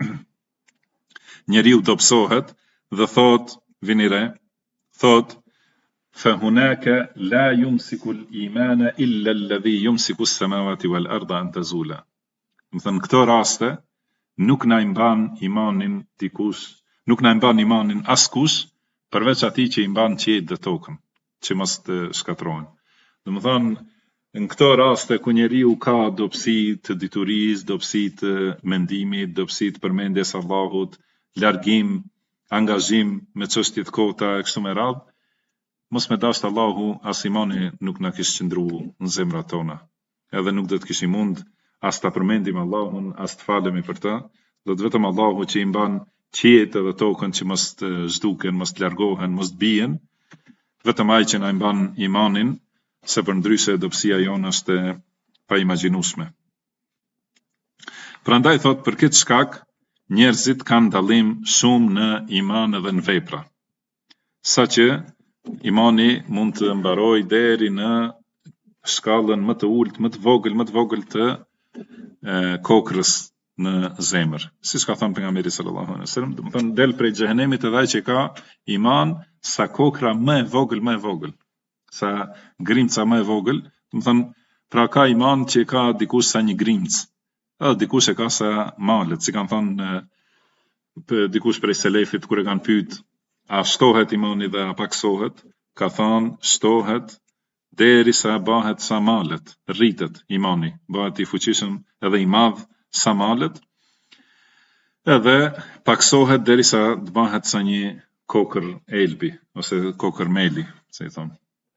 njeriu dobësohet dhe thot, vini re, thot فهناك لا يمسك الإيمان إلا الذي يمسك السماوات والأرض أن تزولا. Do të thënë këto raste nuk na i mban imanin dikush, nuk na i mban imanin askush përveç atij që i mban qiejt dhe tokën, që mos të shkatrohen. Do të thënë në këto raste ku njeriu ka dobësi të diturisë, dobësi të mendimit, dobësi të përmendjes Allahut, largim, angazhim me çështje të kota e kështu me radhë, mos me dasht Allahu as imani nuk na kishte qëndru në zemrat tona. Edhe nuk do të kishim mund as ta përmendim Allahun, as të falemi për ta, do të vetëm Allahu që i mban qiejt edhe tokën që mos të zhduken, mos të largohen, mos të bien, vetëm ai që na i mban imanin, se përndryshe dobësia jonë është e paimagjinueshme. Prandaj thot për këtë shkak njerëzit kanë dallim shumë në iman edhe në vepra. Saqë imani mund të mbaroj deri në shkallën më të ulët, më të vogël të kokrës në zemër. Siç ka thënë pejgamberi sallallahu alaihi wasallam, do të thonë del prej xhehenemit edhe ai që ka iman sa kokra më e vogël, sa grimca më e vogël, do të thonë pra ka iman që ka dikush sa një grimcë, edhe dikush e ka sa malet, si kanë thënë dikush prej selefit kur e kanë pyet a shtohet imani dhe a paksohet, ka thënë shtohet derisa bëhet sa malet, rritet imani, bëhet i fuqishëm edhe i madh sa malet, edhe paksohet derisa të bëhet sa një kokër elbi ose kokër meli, si i thonë.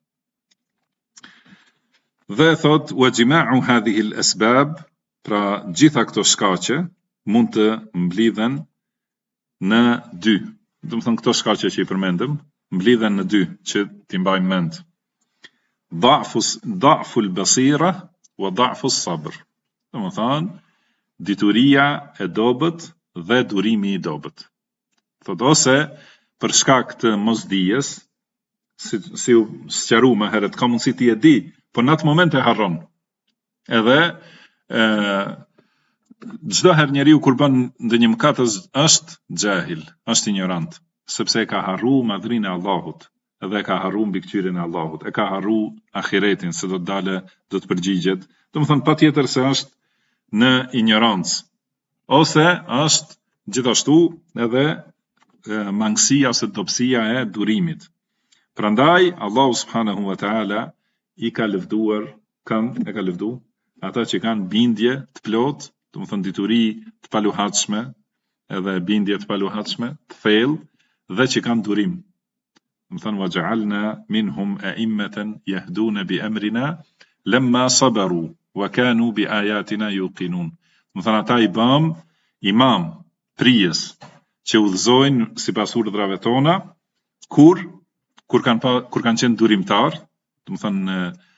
Dhe thot wa jima'u hadhihi al-asbab, pra gjitha këto shkaqe mund të mblidhen në dy. Do të thënë këto shkaqe që i përmendëm, mblidhen në dy që t'i mbajmë mend. Da'ful basira wa da'fus sabr. Do të thënë dituria e dobët dhe durimi i dobët. Thot ose për shkak të mosdijes, si u sqaru më herët, ka mundësi ti e di, por në atë moment e harron. Edhe çdo herë njeriu kur bën ndonjë mëkat është xahil, është ignorant, sepse e ka harruar madhrinë e Allahut. edhe ka harru mbikëqyrjen e Allahut, e ka harru ahiretin, se do të dalë, do të përgjigjet. Domethënë patjetër se është në ignorancë, ose është gjithashtu edhe mangësia ose dobësia e durimit. Prandaj Allahu subhanahu wa taala i ka lëvduar e ka lëvdu ata që kanë bindje të plotë, domethënë dituri të paluhatshme, edhe bindje të paluhatshme, të thellë dhe që kanë durim. Domethënë wa ja'alna minhum a'immatan yahduna bi amrina lamma sabaru wa kanu bi ayatina yuqinun. Domethënë ata i bëm imam, prijes, që udhëzojnë sipas urdhrave tona, kur kanë qenë durimtar, domethënë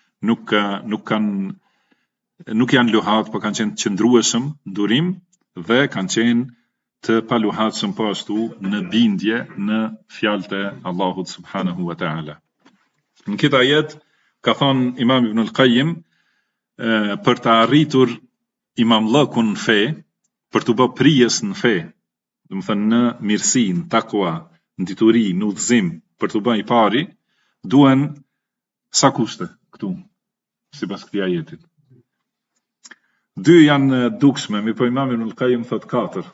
nuk janë luhat, por kanë qenë qëndrueshëm durim dhe kanë qenë të paluhatshëm po ashtu në bindje në fjalët e Allahut subhanahu wa taala. Në këtë ajet ka thënë Imam Ibn al-Qayyim për të arritur imamllëkun në fe, për të bërë prijes në fe, domethënë në mirësi, në takwa, në dituri, në udhëzim, për të bërë i pari, duhen sa kushte këtu, sipas këtij ajeti. 2 janë dukshme, mi po Imam Ibn al-Qayyim thot 4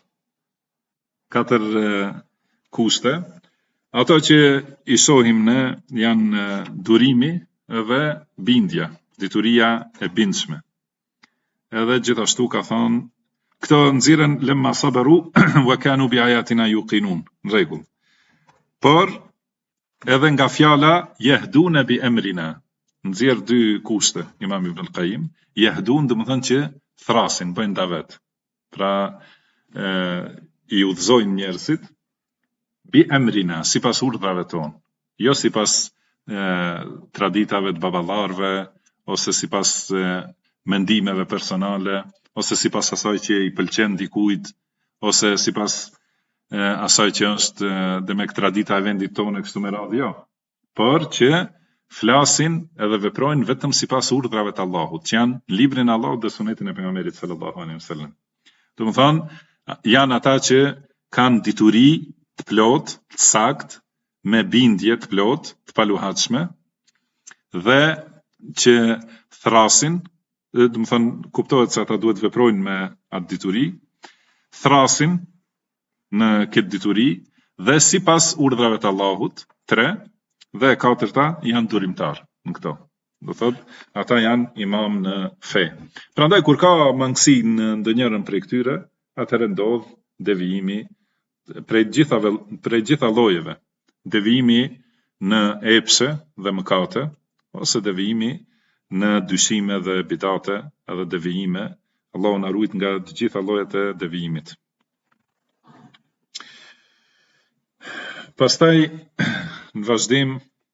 kushte. Ato që i shohim ne janë durimi dhe bindja, dituria e bindshme. Edhe gjithashtu ka thonë, këto nxirren lemma sabaru wa kanu bi ayatina yuqinun, në rregull. Por edhe nga fjala yahduna bi amrina, nxjerr 2 kushte Imam Ibn al-Qayyim. Yahdun domethënë që thrasin, bëjnë davet. Pra i udhëzojnë njerëzit bi amrina, sipas urdhrave tonë, jo sipas traditave të baballarëve, ose sipas mendimeve personale, ose sipas asaj që i pëlqen dikujt, ose sipas asaj që është demek tradita e vendit tonë kështu me radhë, jo. Por që flasin edhe veprojnë vetëm sipas urdhrave të Allahut, që janë librin e Allahut dhe sunetin e pejgamberit sallallahu alaihi wasallam. Domethënë janë ata që kanë dituri të plotë, të saktë, me bindje të plotë, të paluhatshme, dhe që thrasin, domethënë kuptohet se ata duhet veprojnë me atë dituri, thrasin në këtë dituri dhe sipas urdhrave të Allahut, 3, dhe 4 janë durimtar në këto. Do thotë, ata janë imam në fe. Prandaj kur ka mangësi në ndonjërin prej këtyre, atëherë ndodh devijimi prej gjitha llojeve. Devijimi në epshe dhe mëkate, ose devijimi në dyshime dhe bidate, edhe devijime. Allahu na ruaj nga të gjitha llojet e devijimit. Pastaj në vazhdim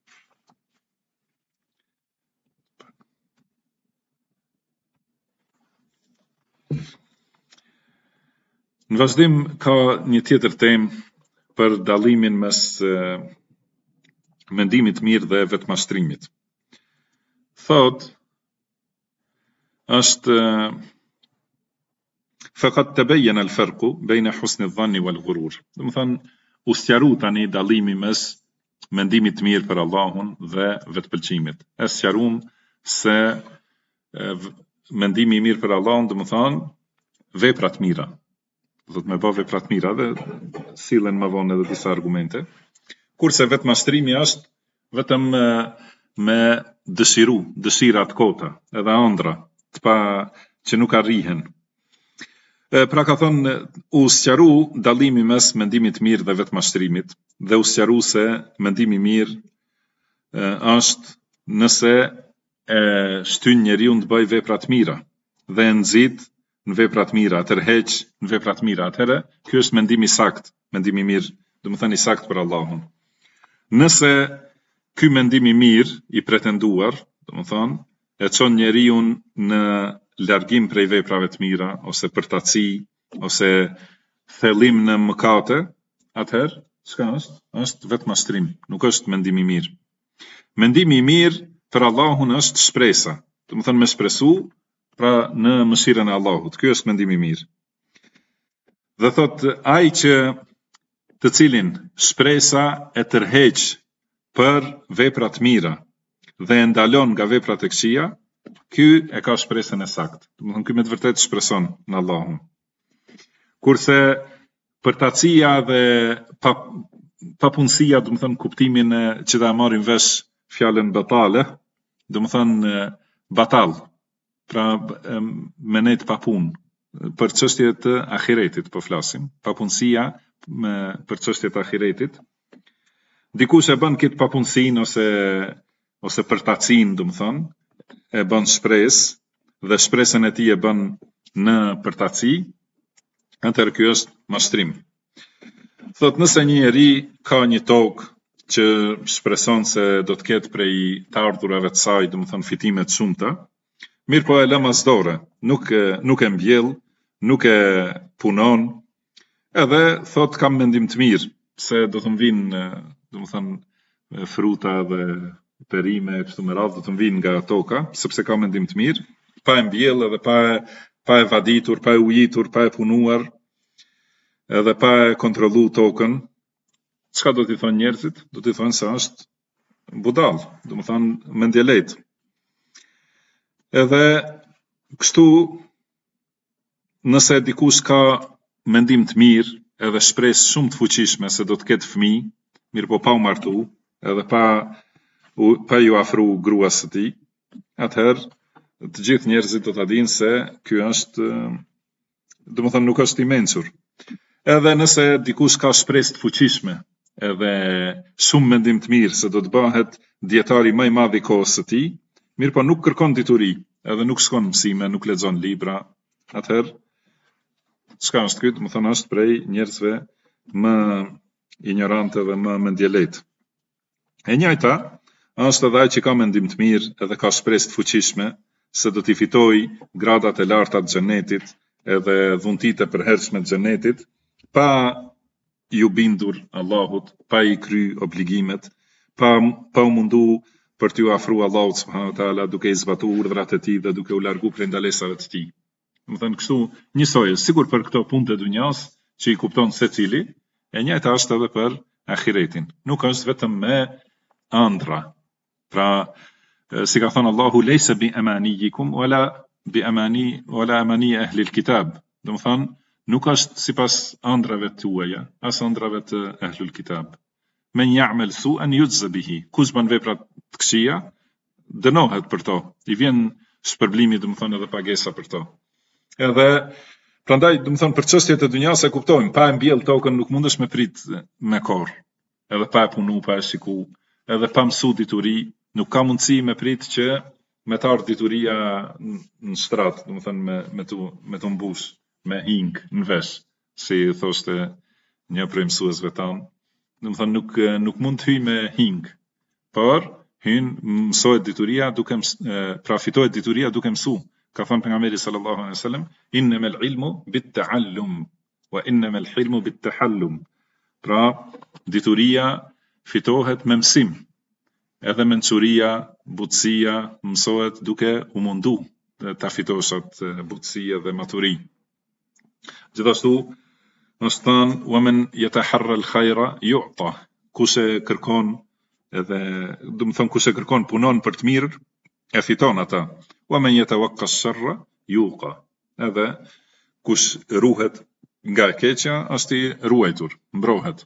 ka një tjetër temë për dallimin mes mendimit mirë dhe vetmashtrimit. Thot, është faqad tabayyana al-farqu bayna husni adh-dhanni wal-ghurur. Domethënë u sqaru tani dallimi mes mendimit të mirë për Allahun dhe vetpëlqimit. E sqaruam se mendimi i mirë për Allahun domethënë veprat mira. Do të më bëj veprat mira dhe sillen më vonë edhe disa argumente. Kurse vetmashtrimi është vetëm me dëshira të kota, edhe ëndra, që nuk arrihen. Pra ka thonë, u sqaru dallimi mes mendimit mirë dhe vetmashtrimit, dhe u sqaru se mendimi mirë është nëse e shtyn njeriu të bëjë veprat mira dhe e nxit në veprat mira, tërheq në veprat mira. Atëherë, ky është mendimi sakt, mendimi mirë, domethënë i sakt për Allahun. Nëse ky mendim i mirë i pretenduar, domethënë, e çon njeriu në largim prej veprave të mira, ose përtaci, ose thellim në mëkate, atëherë, çka është? Është vetmashtrim, nuk është mendim i mirë. Mendimi i mirë për Allahun është shpresa, domethënë me shpresu, pra në mëshirën e Allahut. Ky është mendimi i mirë. Dhe thot, ai që të cilin shpresa e tërheq për veprat mira dhe e ndalon nga veprat e këqija, ky e ka shpresën e saktë. Domethënë ky me të vërtetë shpreson në Allahun. Kurse përtacia dhe papunësia, domethënë kuptimin që ta marrim vesh fjalën batale, domethënë batal, pra menet pa punë, për çështjet të ahiretit po flasim, papunësia për çështjet e ahiretit. Dikush e bën këtë papunësinë ose përtacin, domethënë, e bën shpresë dhe shpresën e tij e bën në përtaci, atëherë ky është mashtrim. Thot, nëse një njeri ka një tokë që shpreson se do të ketë prej të ardhurave të saj, domethënë fitime të shumta, mirë po e lë mas dore, nuk e mbjell, nuk e punon, edhe thot kam mendim të mirë, se do të më vinë, domethënë fruta dhe perime kështu me radhë do të më vinë nga toka, sepse ka mendim të mirë, pa e mbjell edhe pa e vaditur, pa e ujitur, pa e punuar, edhe pa e kontrollu tokën. Çka do t'i thonë njerëzit? Do t'i thonë se është budall, domethënë mendje lehtë. Edhe kështu, nëse dikush ka mendim të mirë edhe shpresë shumë të fuqishme se do të ketë fëmijë, mirë po pa u martu, edhe pa ju afru gruas së tij, atëherë të gjithë njerëzit do ta dinë se ky është, domethënë nuk është i mençur. Edhe nëse dikush ka shpresë të fuqishme edhe shumë mendim të mirë se do të bëhet dietari më i madh i kohës së tij, mirë po nuk kërkon dituri, edhe nuk shkon mësime, nuk lexon libra, atëherë çka është ky? Domethënë është prej njerëzve më ignorante dhe më mendjelejt. E njëjta është edhe ai që ka mendim të mirë edhe ka shpresë të fuqishme se do t'i fitoj gradat e larta të xhenetit edhe dhuntitë e përhershme të xhenetit, pa ju bindur Allahut, pa i kry obligimet, pa u mundu për t'ju afru Allahut subhanahu wa taala duke i zbatu urdhrat e tij dhe duke u largu prej ndalesave të tij. Domethënë kështu njësoj, sigur për këto punë të dunjas që i kupton secili, e njëjta është edhe për ahiretin. Nuk është vetëm me ëndra. Pra, si ka thënë Allahu, lejse bi amanijikum wala bi amani ahli al-kitab. Domethënë nuk është sipas ëndrave tuaja, as ëndrave të ahlul kitab. Men ya'mal su'an yujza bihi. Kush bën vepra të këqija, dënohet për to. I vjen shpërblimi, domethënë edhe pagesa për to. Edhe prandaj, domethënë për çështjet e dunjas e kuptojmë, pa e mbjell tokën nuk mundesh me prit me korr. Edhe pa e punu, pa e shiku, edhe pa mësu dituri, nuk ka mundësi me prit që me të ardhë dituria në shtrat, domethënë me të mbush, me hing në vesh, si thoshte një prej mësuesve tanë. Domethënë nuk mund të hyj me hing, por mësohet dituria duke pra fitohet dituria duke mësu. Ka thënë pejgamberi sallallahu alaihi wasallam, innamal ilmu bit-ta'allum wa innamal hilmu bit-tahallum. Pra dituria fitohet me mësim. Edhe mençuria, butësia mësohet duke u mundu ta fitosh atë butësi dhe maturi. Gjithashtu është thënë, "Waman yataharra al-khayra yu'ta." Kush e kërkon edhe, domethënë kush e kërkon punon për të mirë, e fiton ata. "Waman yatawaqqa ash-sharra yuqa." Edhe kush ruhet nga e keqja është i ruajtur, mbrohet.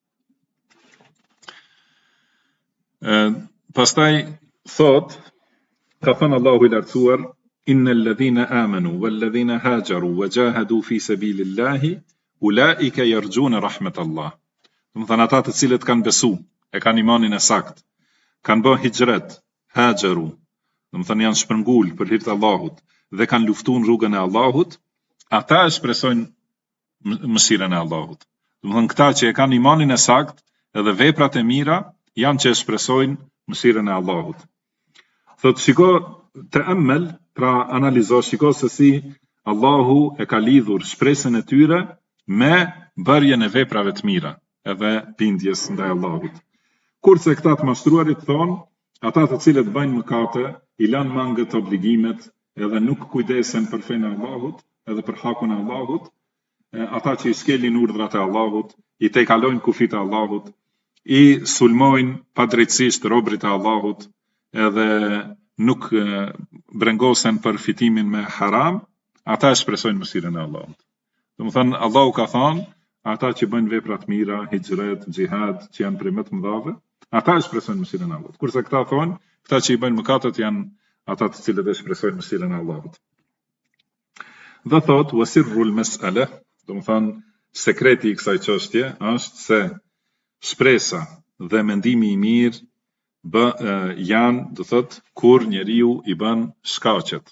Pastaj thot, ka thënë Allahu i lartësuar, innal ladhina amanu wal ladhina hajaru wa jahadu fi sabilillahi ulaika yarjuna rahmatallah. Domethënë ata të cilët kanë besu, e kanë imanin e sakt, kanë bërë hijret, hajaru, domethënë janë shpërngul për hir të Allahut dhe kanë luftuar në rrugën e Allahut, ata e shpresojnë mëshirën e Allahut. Domethënë këta që e kanë imanin e sakt edhe veprat e mira janë që e shpresojnë mëshirën e Allahut. Thot, shiko të emmel, pra analizo, shiko se si Allahu e ka lidhur shpresën e tyre me bërjen e veprave të mira, edhe bindjes ndaj Allahut. Kurse këta të mashtruarit thonë, ata të cilët bëjnë mëkate, i lanë mangët obligimet, edhe nuk kujdesen për fenë e Allahut, edhe për hakun e Allahut, ata që i skelin urdhrat e Allahut, i tejkalojnë kufit e Allahut, i sulmojnë pa drejtësisht robërit e Allahut edhe nuk brengosen për fitimin me haram, ata e shpresojnë mëshirën e Allahut. Domethënë Allahu ka thënë, ata që bëjnë vepra të mira, hijret, xhihad, që janë prej më të mëdhave, ata e shpresojnë mëshirën e Allahut. Kurse këta thonë, këta që i bëjnë mëkatet janë ata të cilët e shpresojnë mëshirën e Allahut. Dhe thot, wasirrul mas'ala, domethënë sekreti i kësaj çështje është se shpresa dhe mendimi i mirë janë, do thot, kur njeriu i bën shkaqet.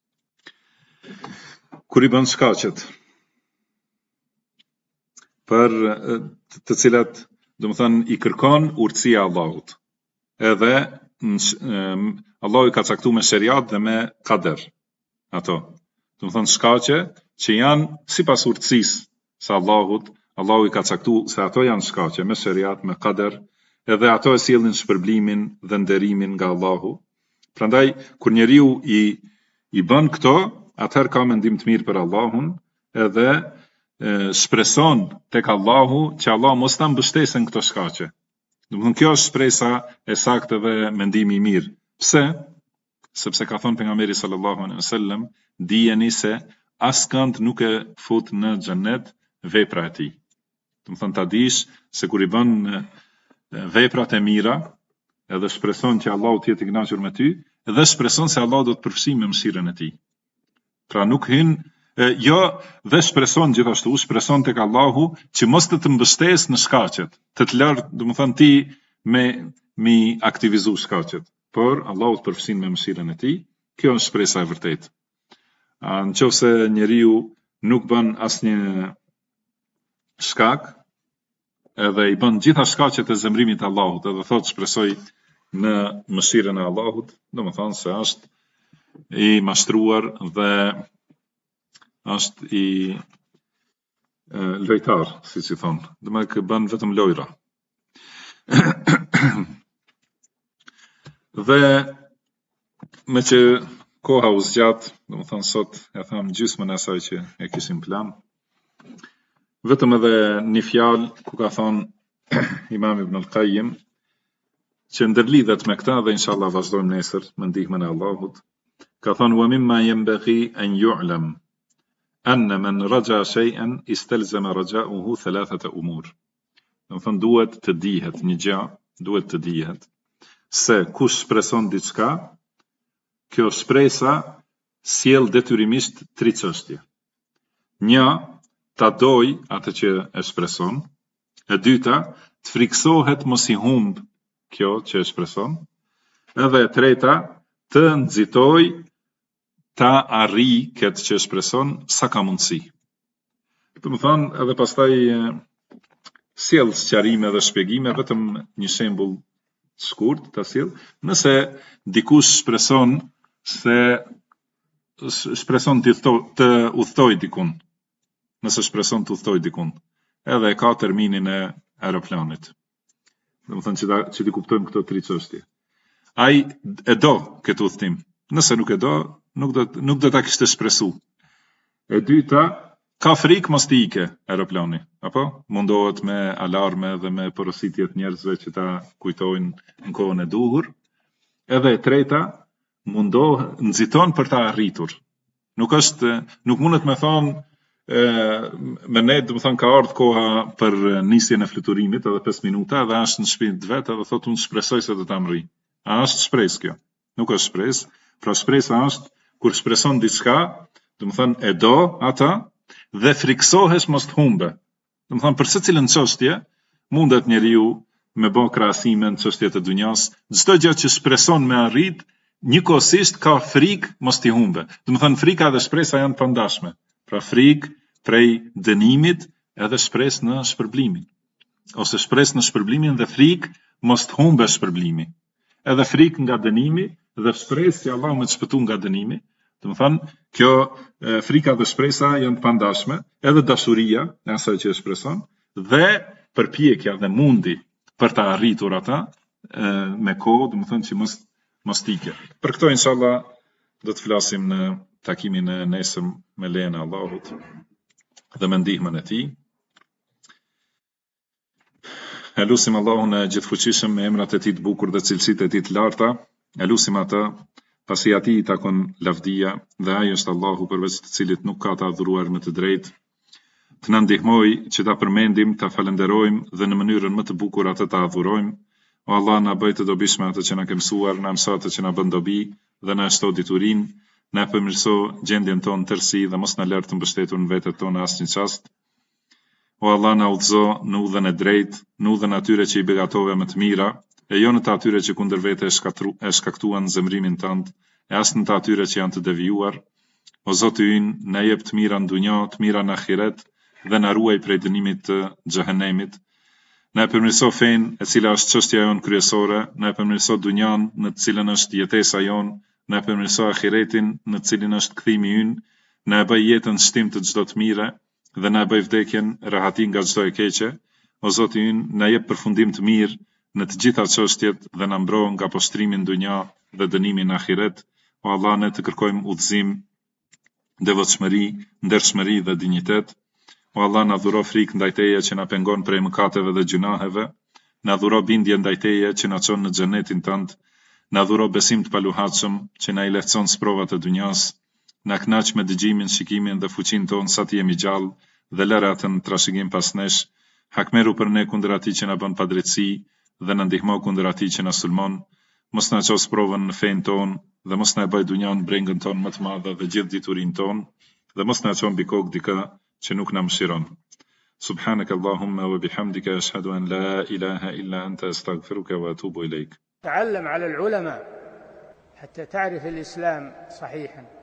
Kur i bën shkaqet për të cilat, domethënë, i kërkon urtësia e Allahut. Edhe Allahu i ka caktuar me sheriat dhe me kader. Ato, domethënë shkaqe që janë sipas urtësisë së Allahut, Allahu i ka caktuar se ato janë shkaqe me sheriat, me kader, edhe ato e sjellin shpërblimin dhe nderimin nga Allahu. Prandaj kur njeriu i bën këto, atëherë ka mendim të mirë për Allahun, edhe shpreson tek Allahu që Allah mos ta mbështesën këto shkaqe. Domethënë kjo është shpresa e saktë dhe mendimi i mirë. Pse? Sepse ka thënë pejgamberi sallallahu alaihi wasallam, dijeni se askënd nuk e fut në xhennet vepra e tij. Domethënë ta dish se kur i bën veprat e mira, edhe shpreson që Allahu të jetë i kënaqur me ty, edhe shpreson se Allahu do të përfshijë me mëshirën e tij. Pra nuk hyn dhe shpreson gjithashtu, shpreson tek Allahu që mos të mbështesë në shkaqet, të lërë, domethënë ti me aktivizu shkaqet, por Allahu të përfshin me mëshirën e tij. Kjo është shpresa e vërtetë. Nëse njeriu nuk bën asnjë shkak, edhe i bën gjitha shkaqet e zemrimit të Allahut, edhe thotë shpresoj në mëshirën e Allahut, domethënë se është i mashtruar dhe është i lojtar, siç i thonë. Domethënë bën vetëm lojra. Dhe me që koha u zgjat, domethënë sot e tham gjysmën e asaj që e kishim plan. Vetëm edhe një fjalë ku ka thonë Imam Ibn al-Qayyim, që ndërlidhet me këta dhe inshallah vazhdojmë nesër me ndihmën e Allahut. Ka thonë wa mimma yanbaghi an yu'lam anna man raja shay'an istalzama raja'uhu thalathata umur. Domethënë duhet të dihet një gjë, duhet të dihet se kush shpreson diçka, kjo shpresa sjell detyrimisht 3 çështje. Një, ta doj atë që e shpreson. E dyta, të friksohet mos i humb kjo që e shpreson. Edhe e treta, të nxitoj ta arri këtë që e shpreson sa ka mundësi. Domethënë, edhe pastaj sjell sqarime dhe shpjegime, vetëm një shembull të shkurt ta sjell. Nëse dikush shpreson të udhtoj dikun, nëse shpreson të udhtoj dikun, edhe ka terminin e aeroplanit. Domethënë që ti kuptojmë këto 3 çështje. Ai e do këtë udhtim. Nëse nuk e do, nuk do ta kishte shpresu. E dyta, ka frikë mos të ike aeroplani, apo? Mundohet me alarme dhe me porositje të njerëzve që ta kujtojnë në kohën e duhur. Edhe e treta, nxiton për ta arritur. Nuk mundet me thonë me ne, domethënë ka ardhur koha për nisjen e fluturimit, edhe 5 minuta, dhe është në shtëpinë vet, edhe thotë unë shpresoj se do ta mri. A është shpresë kjo? Nuk është shpresë. Pra shpresa është kur shpreson diçka, domethënë e do ata dhe friksohesh mos të humbe. Domethënë për secilën çështje mundet njeriu me bë krahasime në çështjet e dunjas, çdo gjë që shpreson me arrit, njëkohësisht ka frikë mos t'i humbe. Domethënë frika dhe shpresa janë pandashme. Pra frikë prej dënimit edhe shpresë në shpërblimin. Ose shpresë në shpërblimin dhe frikë mos të humbe shpërblimi. Edhe frikë nga dënimi dhe shpresë që Allah më të shpëtu nga dënimi. Domethënë, kjo frika dhe shpresa janë pandashme, edhe dashuria e asaj që e shpreson, dhe përpjekja dhe mundi për ta arritur ata me kohë, domethënë që mos tike. Për këto inshallah do të flasim në takimin e nesër me lejen e Allahut dhe me ndihmën e tij. Elusim Allahun e gjithfuqishëm me emrat e tij të bukur dhe cilësitë e tij të larta. Elusim atë, pasi atij i takon lavdia dhe ai është Allahu përveç të cilit nuk ka të adhuruar me të drejtë. Të na ndihmoj që ta përmendim, ta falenderojmë dhe në mënyrën më të bukur atë ta adhurojmë. O Allah, na bëj të dobishme atë që na ke mësuar, na mëso atë që na bën dobi dhe na shto diturinë, na përmirëso gjendjen tonë tërësi dhe mos na lër të mbështetur në vetët tona asnjë çast. O Allah, na udhëzo në udhën e drejtë, në udhën atyre që i begatove më të mira, e jo në të atyre që kundër vete e shkaktuan zemrimin tënd, e as në të atyre që janë të devijuar. O Zoti ynë, na jep të mira në dunjë, të mira në ahiret dhe na ruaj prej dënimit të xhehenemit. Na e përmirëso fenë, e cila është çështja jonë kryesore, na e përmirëso dunjan në të cilën është jetesa jonë, na e përmirëso ahiretin në të cilin është kthimi ynë, na e bëj jetën shtim të çdo të mire dhe na e bëj vdekjen rahati nga çdo e keqe. O Zoti ynë, na jep përfundim të mirë në të gjitha çështjet dhe na mbro nga poshtrimi në dunja dhe dënimi në ahiret. O Allah, ne të kërkojmë udhëzim, devotshmëri, ndershmëri dhe dinjitet. O Allah, na dhuro frikë ndaj Teje që na pengon prej mëkateve dhe gjunaheve, na dhuro bindje ndaj Teje që na çon në xhenetin tënd, na dhuro besim të paluhatshëm që na i lehtëson sprovat e dunjas, na kënaq me dëgjimin, shikimin dhe fuqinë tonë sa të jemi gjallë dhe lëre atë në trashëgim pas nesh, hakmeru për ne kundër atij që na bën padrejtësi dhe na ndihmo kundër atij që na sulmon, mos na ços provën në fenë tonë dhe mos na e bëj dunjan brengën tonë më të madhe dhe gjithë diturinë tonë dhe mos na çon mbi kokë dikë që nuk na mëshiron. Subhanaka Allahumma wa bihamdika ashhadu an la ilaha illa anta astaghfiruka wa atubu ilayk. تعلم على العلماء حتى تعرف الإسلام صحيحا.